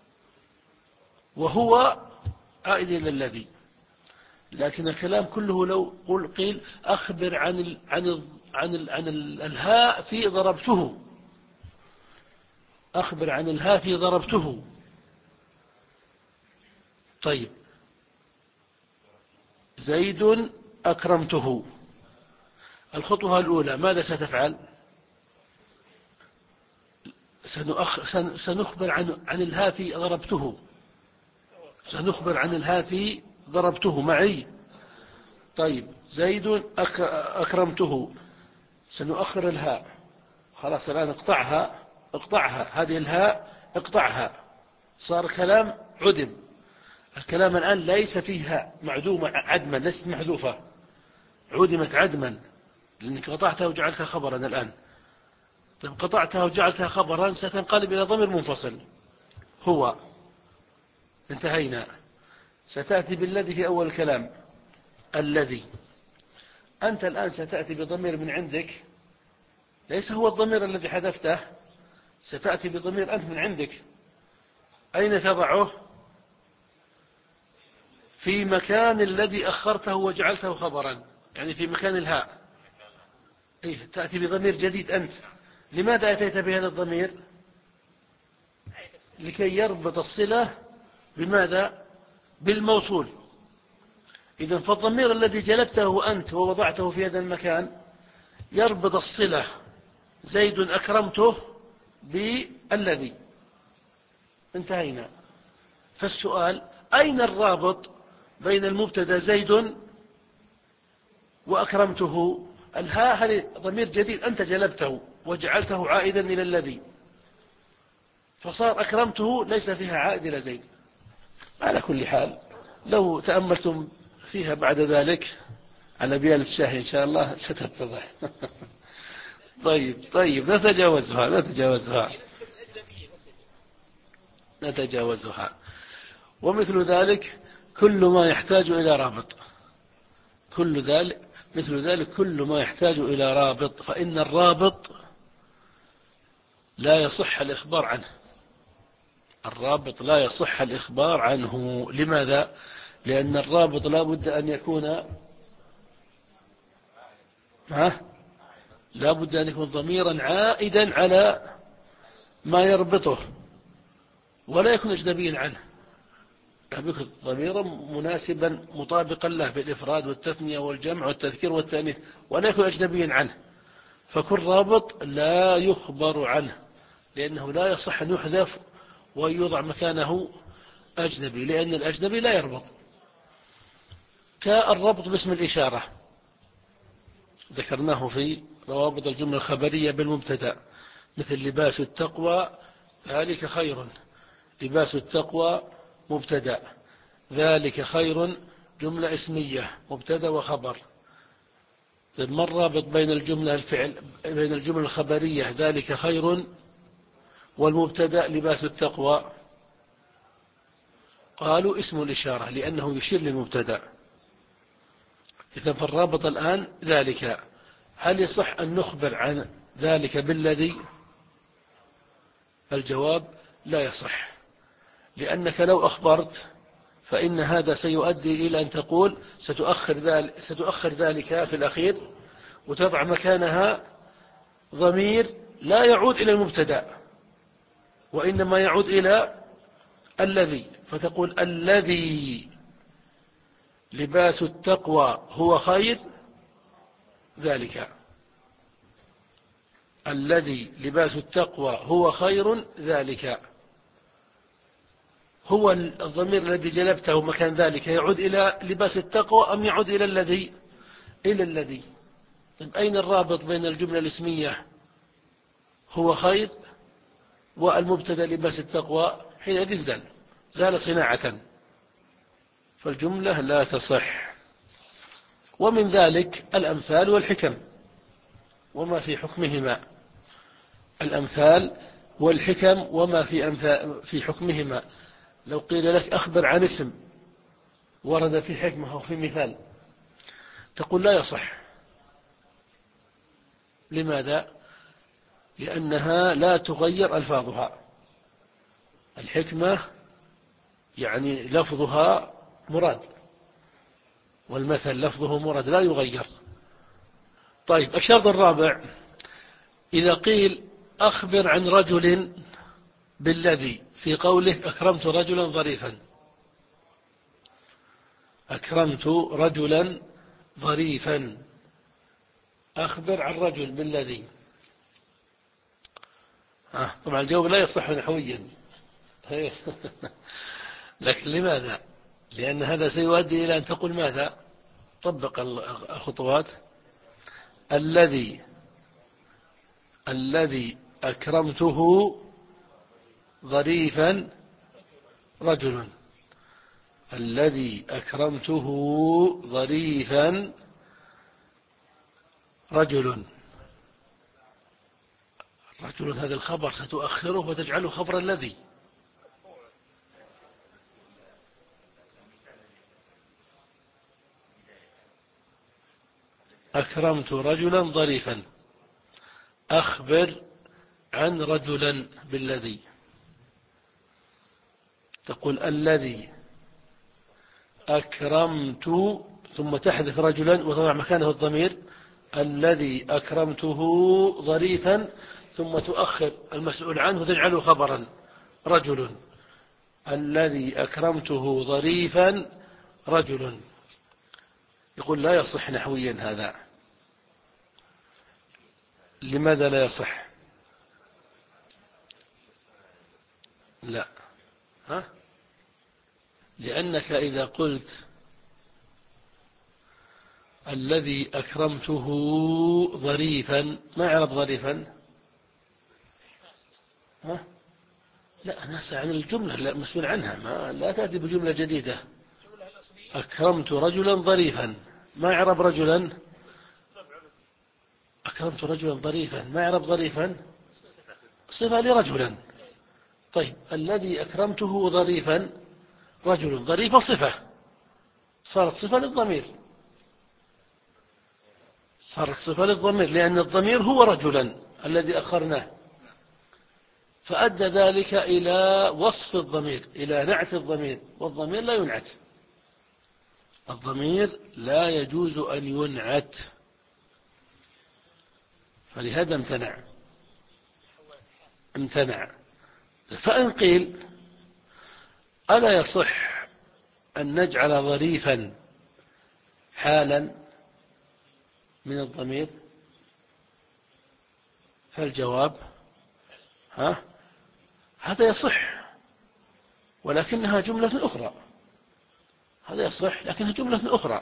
وهو عائد إلى الذي. لكن الكلام كله لو قل قيل أخبر عن ال عن ال عن ال عن ال الهاء في ضربته أخبر عن الهاء في ضربته. طيب زيد أكرمته. الخطوة الأولى ماذا ستفعل؟ سنؤخ سنخبر عن عن الهاء في ضربته سنخبر عن الهاء في ضربته معي. طيب زيد أك أكرمته سنؤخر الهاء خلاص الآن اقطعها اقطعها هذه الهاء اقطعها صار كلام عدم. الكلام الآن ليس فيها معدومة عدما ليست محذوفة عدمت عدما لأنك قطعتها وجعلتها خبرا. الآن طيب قطعتها وجعلتها خبرا ستنقلب إلى ضمير منفصل هو. انتهينا. ستأتي بالذي في أول الكلام الذي. أنت الآن ستأتي بضمير من عندك ليس هو الضمير الذي حذفته ستأتي بضمير أنت من عندك. أين تضعه؟ في مكان الذي أخرته وجعلته خبرا يعني في مكان الهاء. إيه تأتي بضمير جديد أنت. لماذا أتيت بهذا الضمير؟ لكي يربط الصلة بماذا؟ بالموصول. إذن فالضمير الذي جلبته أنت ووضعته في هذا المكان يربط الصلة زيد أكرمته بالذي. انتهينا. فالسؤال أين الرابط بين المبتدا زيد وأكرمته؟ الهاء هذا ضمير جديد أنت جلبته وجعلته عائدا إلى الذي، فصار أكرمته ليس فيها عائد إلى زيد. على كل حال لو تأملتم فيها بعد ذلك على بيالة الشاهي إن شاء الله ستتضح. طيب طيب نتجاوزها نتجاوزها نتجاوزها. ومثل ذلك كل ما يحتاج إلى رابط، كل ذلك مثل ذلك كل ما يحتاج إلى رابط، فإن الرابط لا يصح الإخبار عنه. الرابط لا يصح الإخبار عنه. لماذا؟ لأن الرابط لا بد أن يكون ها لا بد أن يكون ضميرا عائدا على ما يربطه، ولا يكون أجنبيا عنه. يكون ضميرا مناسبا مطابقا له في الإفراد والتثنية والجمع والتذكير والتأنيث، ولا يكون أجنبيا عنه. فكل رابط لا يخبر عنه، لأنه لا يصح أن يحذف ويوضع مكانه أجنبي، لأن الأجنبي لا يربط. كالربط باسم الإشارة ذكرناه في روابط الجملة الخبرية بالمبتدأ، مثل لباس التقوى ذلك خير. لباس التقوى مبتدأ، ذلك خير جملة اسمية مبتدأ وخبر. ما الرابط بين الجملة الفعل بين الجملة الخبرية ذلك خير والمبتدأ لباس التقوى؟ قالوا اسم الإشارة لأنه يشير للمبتدأ. إذن فالرابط الآن ذلك. هل يصح أن نخبر عن ذلك بالذي؟ الجواب لا يصح، لأنك لو أخبرت فإن هذا سيؤدي إلى أن تقول ستؤخر ذلك, ستؤخر ذلك في الأخير وتضع مكانها ضمير لا يعود إلى المبتدأ وإنما يعود إلى الذي، فتقول الذي لباس التقوى هو خير ذلك. الذي لباس التقوى هو خير ذلك. هو الضمير الذي جلبته مكان ذلك يعود إلى لباس التقوى أم يعود إلى الذي؟ إلى الذي. طيب أين الرابط بين الجملة الاسمية هو خير والمبتدا لباس التقوى؟ حينئذ زال زال صناعة، فالجملة لا تصح. ومن ذلك الأمثال والحكم وما في حكمهما. الأمثال والحكم وما في, أمثال في حكمهما. لو قيل لك أخبر عن اسم ورد في حكمه أو في مثال، تقول لا يصح. لماذا؟ لأنها لا تغير ألفاظها. الحكمة يعني لفظها مراد، والمثل لفظه مراد لا يغير. طيب الشرط الرابع، إذا قيل أخبر عن رجل بالذي في قوله أكرمت رجلا ظريفا. أكرمت رجلا ظريفا، أخبر عن رجل بالذي. آه طبعا الجواب لا يصح نحويا. لكن لماذا؟ لأن هذا سيؤدي إلى أن تقول ماذا؟ طبق الخطوات. الذي الذي أكرمته ظريفا رجل. الذي أكرمته ظريفا رجل. رجل هذا الخبر ستؤخره وتجعله خبر الذي. أكرمت رجلا ظريفا، أخبر عن رجلا بالذي. تقول الذي أكرمت ثم تحذف رجلا وتضع مكانه الضمير الذي أكرمته ظريفا، ثم تؤخر المسؤول عنه وتجعله خبرا رجل. الذي أكرمته ظريفا رجل. يقول لا يصح نحويا هذا. لماذا لا يصح؟ لا، ها؟ لأنك إذا قلت الذي أكرمته ظريفا، ما يعرب ظريفا؟ ها؟ لا، أنا أسأل عن الجملة، لا مسؤول عنها، ما لا تأتي بجملة جديدة. أكرمت رجلا ظريفا، ما يعرب رجلا؟ أكرمت رجلا ظريفا، ما يعرب ظريفا؟ صفة لرجلا. طيب الذي أكرمته ظريفا رجل، ظريفة صفة، صارت صفة للضمير، صارت صفة للضمير، لأن الضمير هو رجلا الذي أخرناه، فأدى ذلك إلى وصف الضمير، إلى نعت الضمير، والضمير لا ينعت. الضمير لا يجوز أن ينعت، فلهذا امتنع امتنع فإن قيل ألا يصح أن نجعل ظريفا حالا من الضمير؟ فالجواب ها هذا يصح، ولكنها جملة أخرى. هذا يصح لكنها جملة أخرى،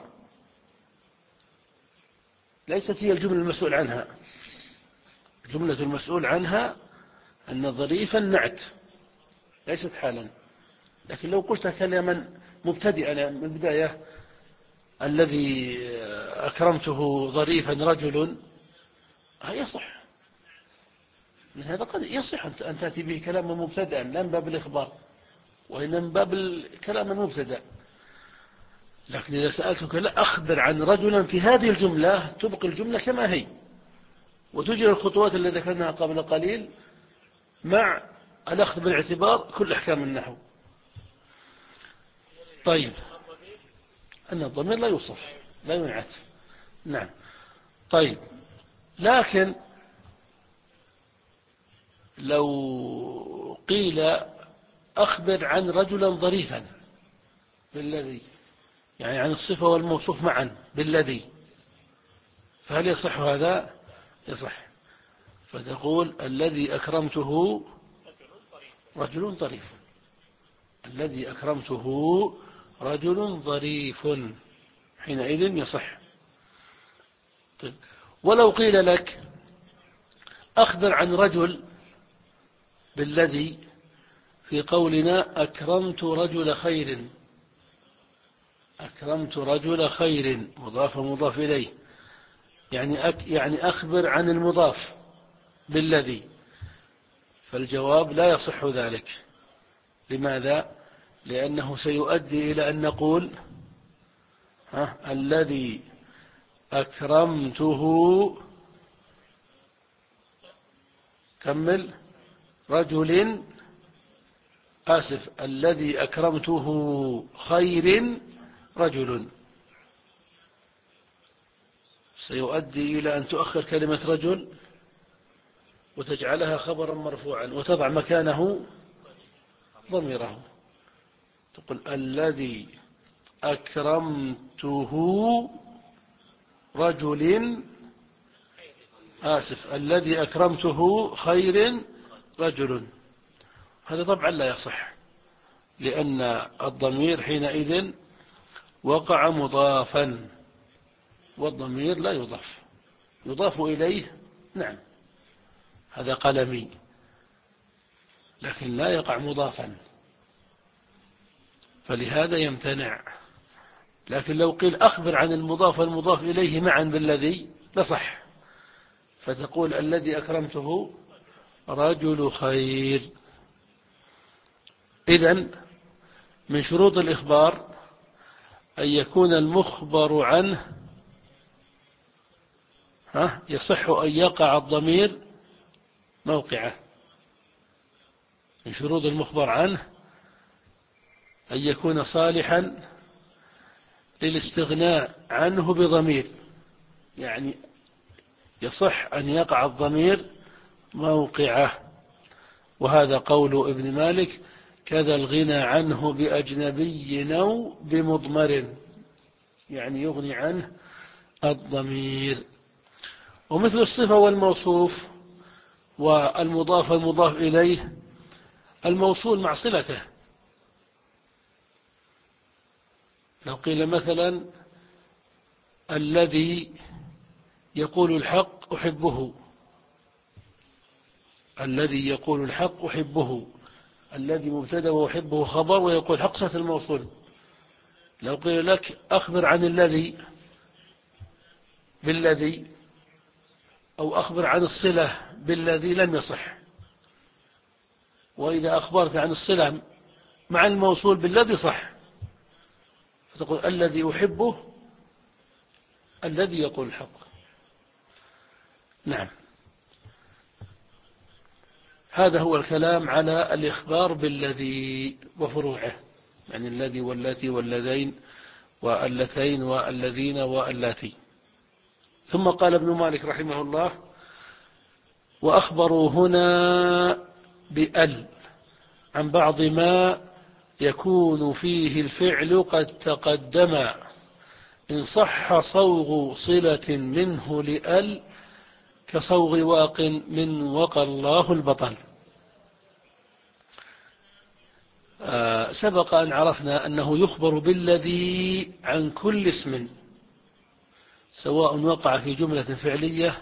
ليست هي الجملة المسؤول عنها. جملة المسؤول عنها أن ظريفا نعت، ليست حالا. لكن لو قلت كلاما مبتدئا من البداية، الذي أكرمته ظريفا رجل، يصح. من هذا قد يصح أن تأتي به كلاما مبتدئا، لا من باب الإخبار، وإنما من باب الكلام المبتدأ. لكن إذا سألتك لا أخبر عن رجلا في هذه الجملة، تبقي الجملة كما هي وتجري الخطوات التي ذكرناها قبل قليل مع الأخذ بالاعتبار كل أحكام النحو. طيب، أن الضمير لا يوصف، لا ينعت. نعم. طيب، لكن لو قيل أخبر عن رجلا ظريفا بالذي، يعني عن الصفة والموصوف معا بالذي، فهل يصح هذا؟ يصح. فتقول الذي أكرمته رجل ظريف، الذي أكرمته رجل ظريف، حينئذ يصح. طيب. ولو قيل لك أخبر عن رجل بالذي في قولنا أكرمت رجل خير، أكرمت رجل خير مضاف مضاف إليه، يعني أك يعني أخبر عن المضاف بالذي، فالجواب لا يصح ذلك. لماذا؟ لأنه سيؤدي إلى أن نقول ها الذي أكرمته كمل رجل آسف الذي أكرمته خير رجل، سيؤدي إلى أن تؤخر كلمة رجل وتجعلها خبرا مرفوعا وتضع مكانه ضميره، تقول الذي أكرمته رجل آسف الذي أكرمته خير رجل. هذا طبعا لا يصح، لأن الضمير حينئذ وقع مضافا، والضمير لا يضاف، يضاف إليه نعم هذا قلمي، لكن لا يقع مضافا، فلهذا يمتنع. لكن لو قيل أخبر عن المضاف والمضاف إليه معا بالذي لصح، فتقول الذي أكرمته رجل خير. إذن من شروط الإخبار أن يكون المخبر عنه ها يصح أن يقع الضمير موقعه. من شروط المخبر عنه أن يكون صالحا للاستغناء عنه بضمير، يعني يصح أن يقع الضمير موقعه، وهذا قول ابن مالك: كذا الغنى عنه بأجنبي أو بمضمر، يعني يغني عنه الضمير. ومثل الصفة والموصوف والمضاف والمضاف إليه، الموصول مع صلته. لو قيل مثلا: الذي يقول الحق أحبه، الذي يقول الحق أحبه، الذي مبتدأ وأحبه خبر، ويقول الحق صفة الموصول. لو قيل لك: أخبر عن الذي بالذي، أو أخبر عن الصلة بالذي، لم يصح. وإذا أخبرت عن الصلة مع الموصول بالذي صح، فتقول: الذي أحبه الذي يقول الحق. نعم، هذا هو الكلام على الإخبار بالذي وفروعه، يعني الذي والتي واللذين واللتين والذين واللاتي. ثم قال ابن مالك رحمه الله: وأخبروا هنا بأل عن بعض ما يكون فيه الفعل قد تقدم، إن صح صوغ صلة منه لأل، كصوغ واق من وقى الله البطل. آه سبق أن عرفنا أنه يخبر بالذي عن كل اسم، سواء وقع في جملة فعلية،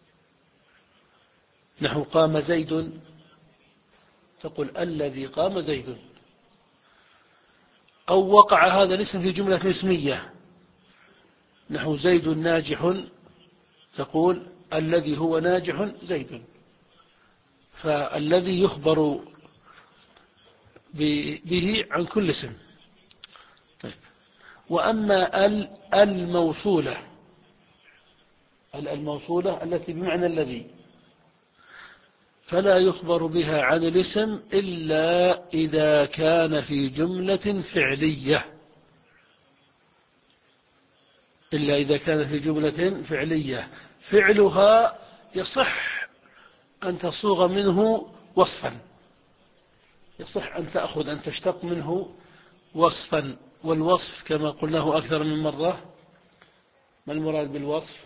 نحو قام زيد، تقول: الذي قام زيد. أو وقع هذا الاسم في جملة اسمية، نحو زيد ناجح، تقول: الذي هو ناجح زيد. فالذي يخبر به عن كل اسم. طيب. وأما ال الموصولة، ال الموصولة التي بمعنى الذي، فلا يخبر بها عن الاسم إلا إذا كان في جملة فعلية، إلا إذا كان في جملة فعلية فعلها يصح أن تصوغ منه وصفا، يصح أن تأخذ أن تشتق منه وصفا. والوصف كما قلناه أكثر من مرة، ما المراد بالوصف؟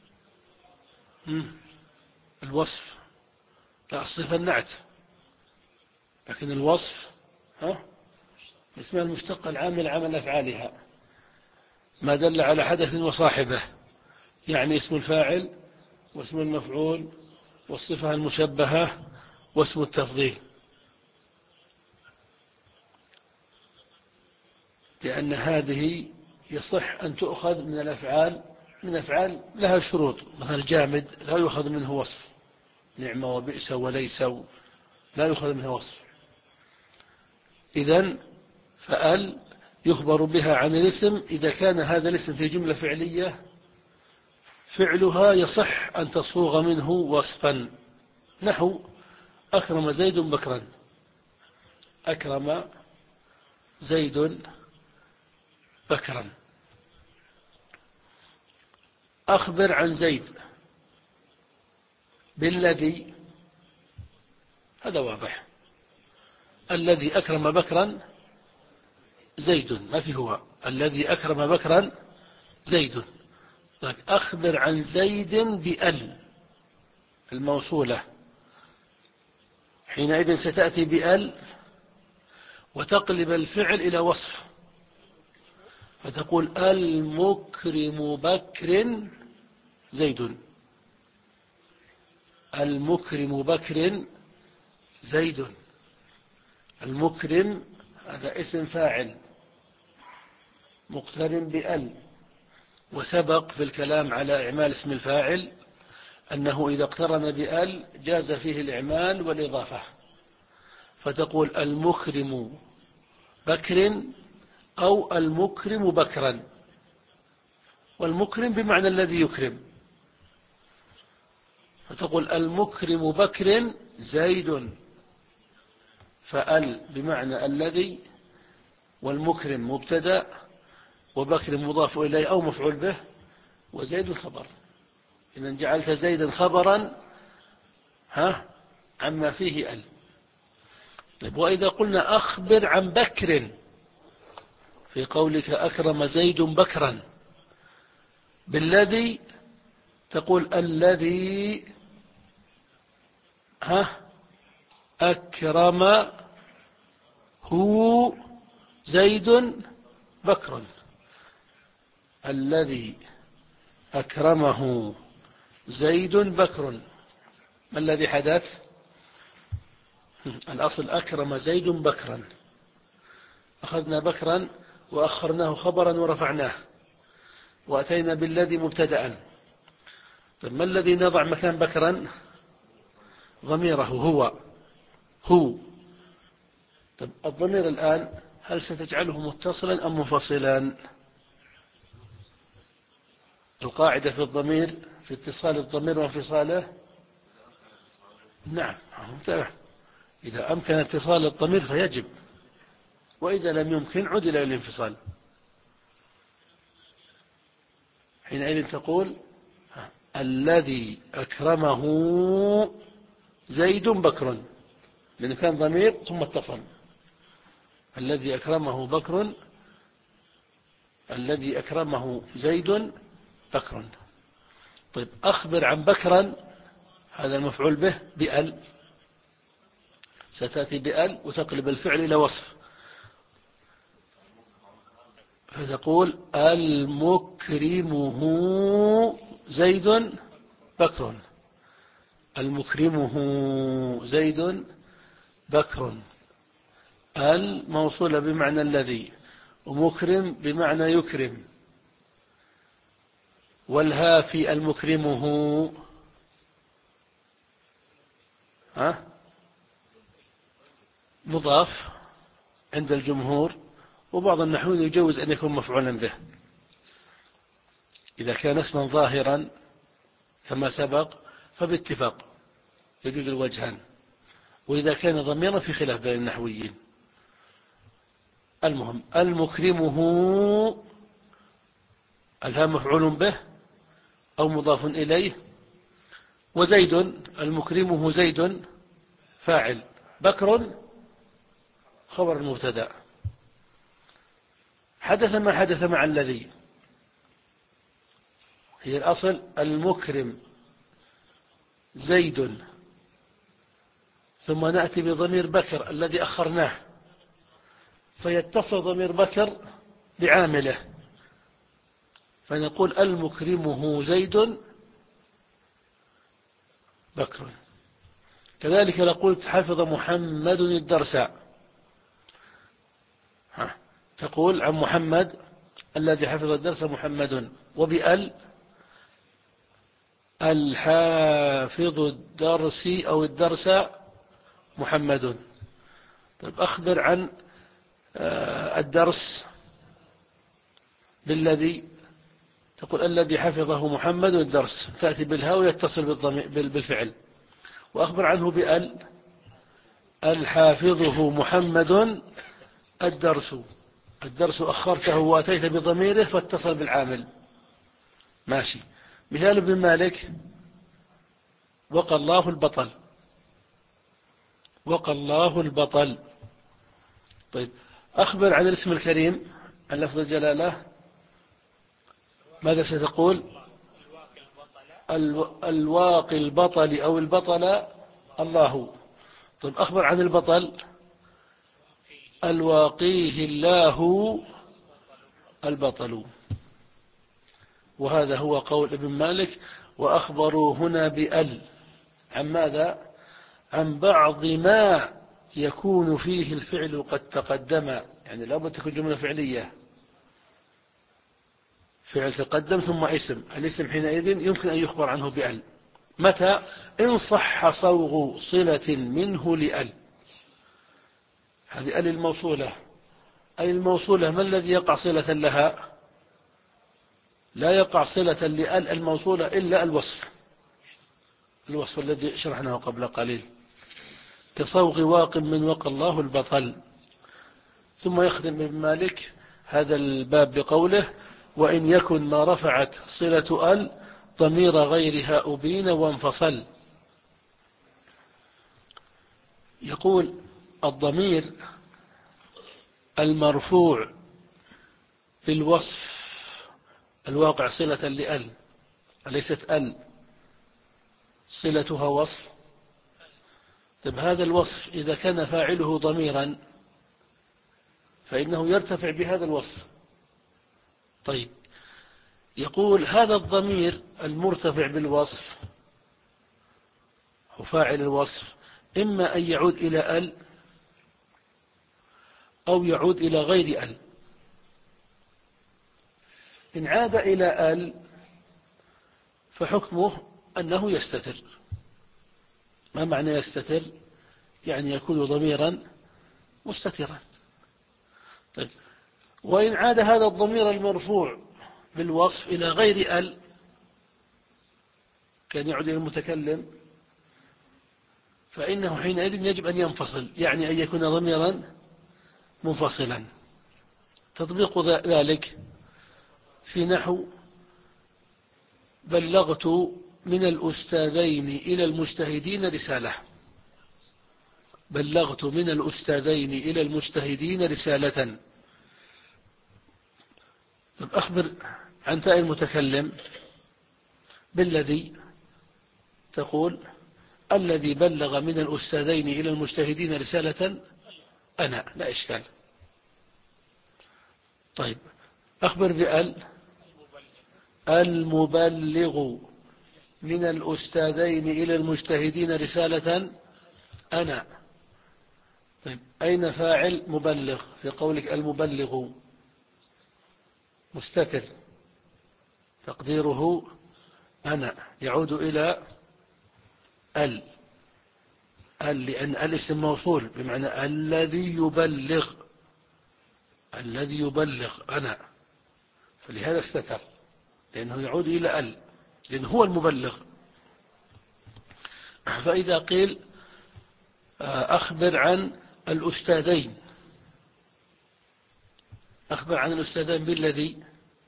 الوصف لا، الصفة النعت، لكن الوصف ها اسمها المشتق العامل عمل أفعالها، ما دل على حدث وصاحبه، يعني اسم الفاعل واسم المفعول والصفة المشبهة واسم التفضيل، لأن هذه يصح أن تؤخذ من الأفعال، من أفعال لها شروط، مثل الجامد لا يؤخذ منه وصف، نعمة وبئس وليس لا يؤخذ منه وصف. إذن فأل يخبر بها عن الاسم إذا كان هذا الاسم في جملة فعلية فعلها يصح أن تصوغ منه وصفا، نحو أكرم زيد بكرا، أكرم زيد بكرا. أخبر عن زيد بالذي، هذا واضح، الذي أكرم بكرا زيد، ما في هو الذي أكرم بكرا زيد. أخبر عن زيد بأل الموصولة، حينئذ ستأتي بأل وتقلب الفعل إلى وصف، فتقول: المكرم بكر زيد، المكرم بكر زيد. المكرم هذا اسم فاعل مقترن بأل، وسبق في الكلام على إعمال اسم الفاعل أنه إذا اقترن بأل جاز فيه الإعمال والإضافة، فتقول: المكرم بكر أو المكرم بكرا، والمكرم بمعنى الذي يكرم، فتقول: المكرم بكر زيد، فأل بمعنى الذي، والمكرم مبتدأ، وبكر مضاف إليه أو مفعول به، وزيد خبر. إذا جعلت زيدا خبرا ها عما فيه ال. طيب وإذا قلنا أخبر عن بكر في قولك أكرم زيد بكرا بالذي، تقول الذي ها أكرم هو زيد بكر. الذي أكرمه زيد بكر. ما الذي حدث؟ الأصل أكرم زيد بكرا، أخذنا بكرا وأخرناه خبرا ورفعناه، وأتينا بالذي مبتدأ. طيب ما الذي نضع مكان بكرا؟ ضميره هو هو. طيب الضمير الآن هل ستجعله متصلا أم منفصلا؟ القاعدة في الضمير في اتصال الضمير وانفصاله، نعم ممتنع. إذا أمكن اتصال الضمير فيجب، وإذا لم يمكن عد إلى الانفصال. حينئذ تقول الذي أكرمه زيد بكر، لأنه كان ضمير ثم اتصل. الذي أكرمه بكر، الذي أكرمه زيد بكر. طيب أخبر عن بكرا، هذا المفعول به بأل، ستأتي بأل وتقلب الفعل إلى وصف، فتقول المكرمه زيد بكر. المكرمه زيد بكر. الموصولة بمعنى الذي، ومكرم بمعنى يكرم، والهافي المكرمه ها مضاف عند الجمهور، وبعض النحويين يجوز أن يكون مفعولا به إذا كان اسما ظاهرا كما سبق، فباتفاق يجوز الوجهان، وإذا كان ضميرا في خلاف بين النحويين. المهم المكرمه الهام مفعول به أو مضاف إليه، وزيد المكرمه زيد فاعل، بكر خبر المبتدأ. حدث ما حدث مع الذي، هي الأصل المكرم زيد، ثم نأتي بضمير بكر الذي أخرناه، فيتصل ضمير بكر بعامله، فنقول المكرمه زيد بكر. كذلك نقول حفظ محمد الدرس، تقول عن محمد الذي حفظ الدرس محمد، وبأل الحافظ الدرس أو الدرس محمد. طيب أخبر عن الدرس بالذي، تقول الذي حفظه محمد الدرس، تأتي بالهاء ويتصل بالفعل. وأخبر عنه بأل الحافظه محمد الدرس. الدرس أخرته وأتيت بضميره فاتصل بالعامل، ماشي. مثال ابن مالك وقى الله البطل، وقى الله البطل. طيب أخبر عن الاسم الكريم عن لفظ الجلالة، ماذا ستقول؟ الواقي البطل أو البطل الله. طيب أخبر عن البطل الواقيه الله البطل. وهذا هو قول ابن مالك. وأخبروا هنا بأل عن ماذا؟ عن بعض ما يكون فيه الفعل قد تقدم، يعني لابد تكون جملة فعلية، فعل تقدم ثم اسم. الاسم حينئذ يمكن أن يخبر عنه بأل. متى؟ إن صح صوغ صلة منه لأل. هذه أل الموصولة. أي الموصولة ما الذي يقع صلة لها؟ لا يقع صلة لأل الموصولة إلا الوصف، الوصف الذي شرحناه قبل قليل، كصوغ واق من وقى الله البطل. ثم يخدم ابن مالك هذا الباب بقوله وإن يكن ما رفعت صلة ال ضمير غيرها أبين وانفصل. يقول الضمير المرفوع بالوصف الواقع صلة لأل، أليست ال صلتها وصف؟ طيب هذا الوصف إذا كان فاعله ضميرا فإنه يرتفع بهذا الوصف. طيب يقول هذا الضمير المرتفع بالوصف وفاعل الوصف إما أن يعود إلى ال أو يعود إلى غير ال. إن عاد إلى ال فحكمه أنه يستتر. ما معنى يستتر؟ يعني يكون ضميرا مستترا. طيب وإن عاد هذا الضمير المرفوع بالوصف إلى غير ال كان يعود إلى المتكلم فإنه حينئذ يجب أن ينفصل، يعني أن يكون ضميرا منفصلا. تطبيق ذلك في نحو بلغت من الأستاذين إلى المجتهدين رسالة. بلغت من الأستاذين إلى المجتهدين رسالة. طب أخبر عن تاء المتكلم بالذي، تقول الذي بلغ من الأستاذين إلى المجتهدين رسالة أنا، لا إشكال. طيب أخبر بأل المبلغ من الأستاذين إلى المجتهدين رسالة أنا. طيب أين فاعل مبلغ في قولك المبلغ؟ مستتر تقديره أنا، يعود إلى ال ال لأن الاسم موصول بمعنى الذي يبلغ، الذي يبلغ أنا، فلهذا استتر لأنه يعود إلى ال لأنه هو المبلغ. فإذا قيل أخبر عن الأستاذين، أخبر عن الأستاذين بالذي،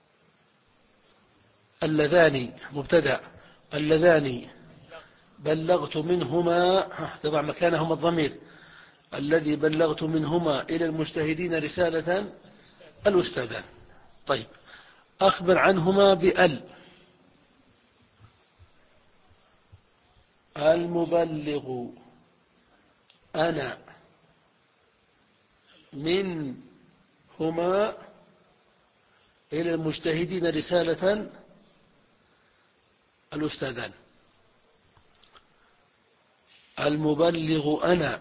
اللذان مبتدأ، اللذان بلغت منهما، تضع مكانهما الضمير، الذي بلغت منهما إلى المجتهدين رسالة الأستاذان. طيب أخبر عنهما بأل المبلغ أنا منهما إلى المجتهدين رسالة الأستاذان. المبلغ أنا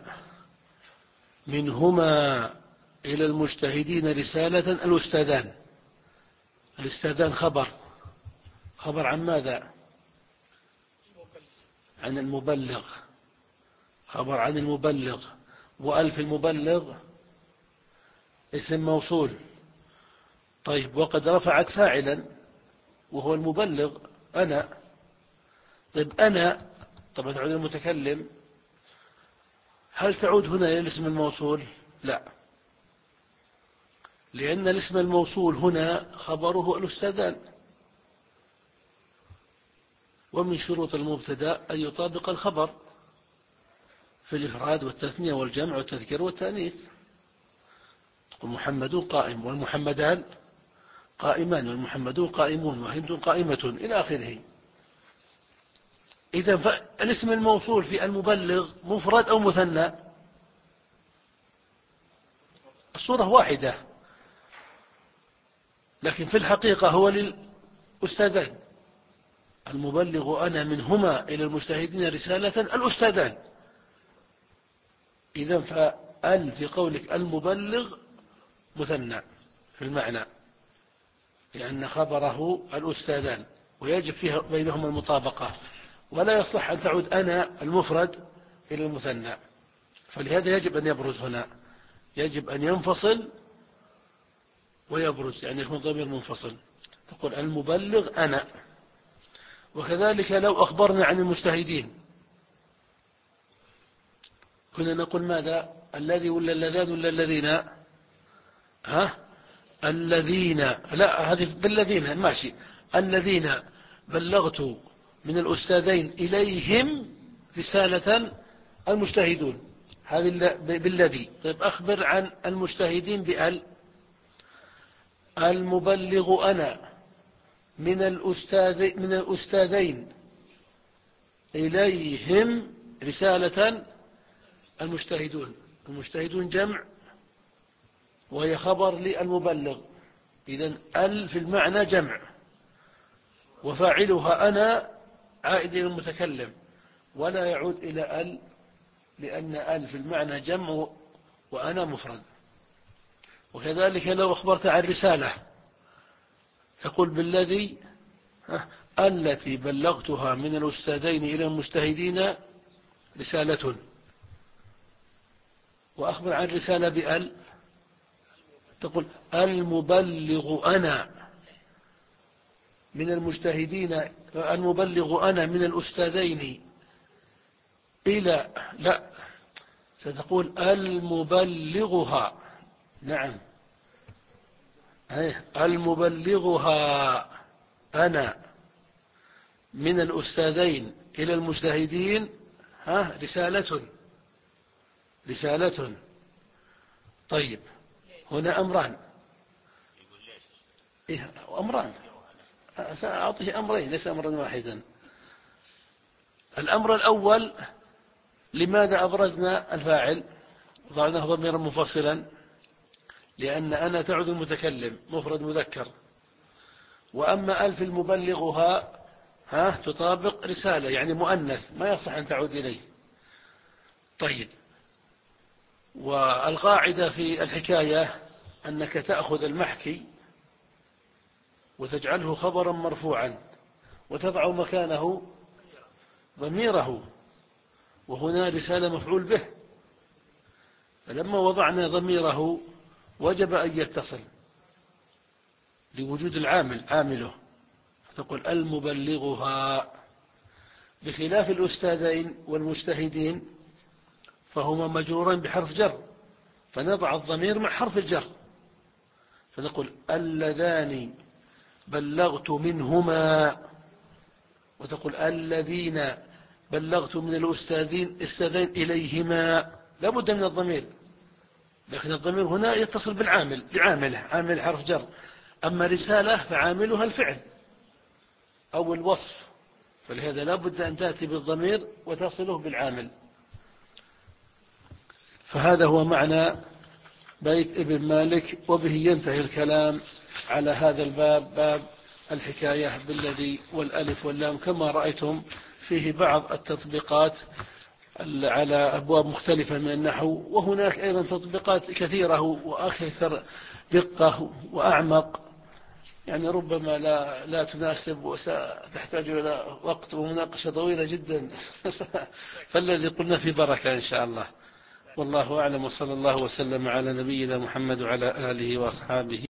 منهما إلى المجتهدين رسالة الأستاذان. الأستاذان خبر، خبر عن ماذا؟ عن المبلغ، خبر عن المبلغ، وألف المبلغ اسم موصول. طيب وقد رفعت فاعلا وهو المبلغ أنا. طيب أنا طبعا تعود المتكلم، هل تعود هنا إلى الاسم الموصول؟ لا، لأن الاسم الموصول هنا خبره الأستاذان، ومن شروط المبتدأ أن يطابق الخبر في الإفراد والتثنية والجمع والتذكير والتأنيث. تقول محمد قائم والمحمدان قائمان والمحمدون قائمون وهند قائمة إلى آخره. إذا فالاسم الموصول في المبلغ مفرد أو مثنى؟ الصورة واحدة، لكن في الحقيقة هو للأستاذان. المبلغ أنا منهما إلى المجتهدين رسالة الأستاذان. إذا فأل في قولك المبلغ مثنى في المعنى، لأن خبره الأستاذان ويجب فيها بينهما المطابقة، ولا يصح أن تعود أنا المفرد إلى المثنى. فلهذا يجب أن يبرز هنا، يجب أن ينفصل ويبرز، يعني يكون ضمير منفصل. تقول المبلغ أنا. وكذلك لو أخبرنا عن المجتهدين كنا نقول ماذا؟ الذي ولا اللذان ولا الذين؟ ها؟ الذين، لا هذه بالذين ماشي، الذين بلغت من الأستاذين إليهم رسالة المجتهدون، هذه بالذي. طيب أخبر عن المجتهدين بأل. المبلغ أنا من الأستاذ من الأستاذين إليهم رسالة المجتهدون. المجتهدون جمع وهي خبر للمبلغ، إذن ال في المعنى جمع، وفاعلها أنا عائد إلى المتكلم ولا يعود إلى ال، لأن ال في المعنى جمع وأنا مفرد. وكذلك لو أخبرت عن رسالة تقول بالذي التي بلغتها من الأستاذين إلى المجتهدين رسالة، وأخبر عن رسالة بأل تقول المبلغ أنا من المجتهدين، المبلغ أنا من الأستاذين إلى، لا ستقول المبلغها، نعم المبلغها أنا من الأستاذين إلى المجتهدين ها رسالة رسالة. طيب هنا أمران، إيه أمران، سأعطيه أمرين ليس أمرا واحدا. الأمر الأول، لماذا أبرزنا الفاعل وضعناه ضميرا منفصلا؟ لأن أنا تعود المتكلم مفرد مذكر، وأما ألف المبلغها ها تطابق رسالة يعني مؤنث ما يصح أن تعود إليه. طيب، والقاعدة في الحكاية أنك تأخذ المحكي وتجعله خبرا مرفوعا وتضع مكانه ضميره، وهنا رسالة مفعول به، فلما وضعنا ضميره وجب أن يتصل لوجود العامل عامله، فتقول المبلغها. بخلاف الأستاذين والمجتهدين فهما مجروران بحرف جر، فنضع الضمير مع حرف الجر فنقول اللذان بلغت منهما، وتقول الذين بلغت من الأستاذين استاذين إليهما، لا بد من الضمير، لكن الضمير هنا يتصل بالعامل بعامله، عامل حرف جر. أما رسالة فعاملها الفعل أو الوصف، فلهذا لا بد أن تأتي بالضمير وتصله بالعامل. فهذا هو معنى بيت ابن مالك، وبه ينتهي الكلام على هذا الباب، باب الحكاية بالذي والألف واللام. كما رأيتم فيه بعض التطبيقات على أبواب مختلفة من النحو، وهناك أيضا تطبيقات كثيرة وأكثر دقة وأعمق، يعني ربما لا, لا تناسب وستحتاج إلى وقت ومناقشة طويلة جدا فالذي قلنا في بركة إن شاء الله. والله أعلم، وصلى الله وسلم على نبينا محمد وعلى آله وأصحابه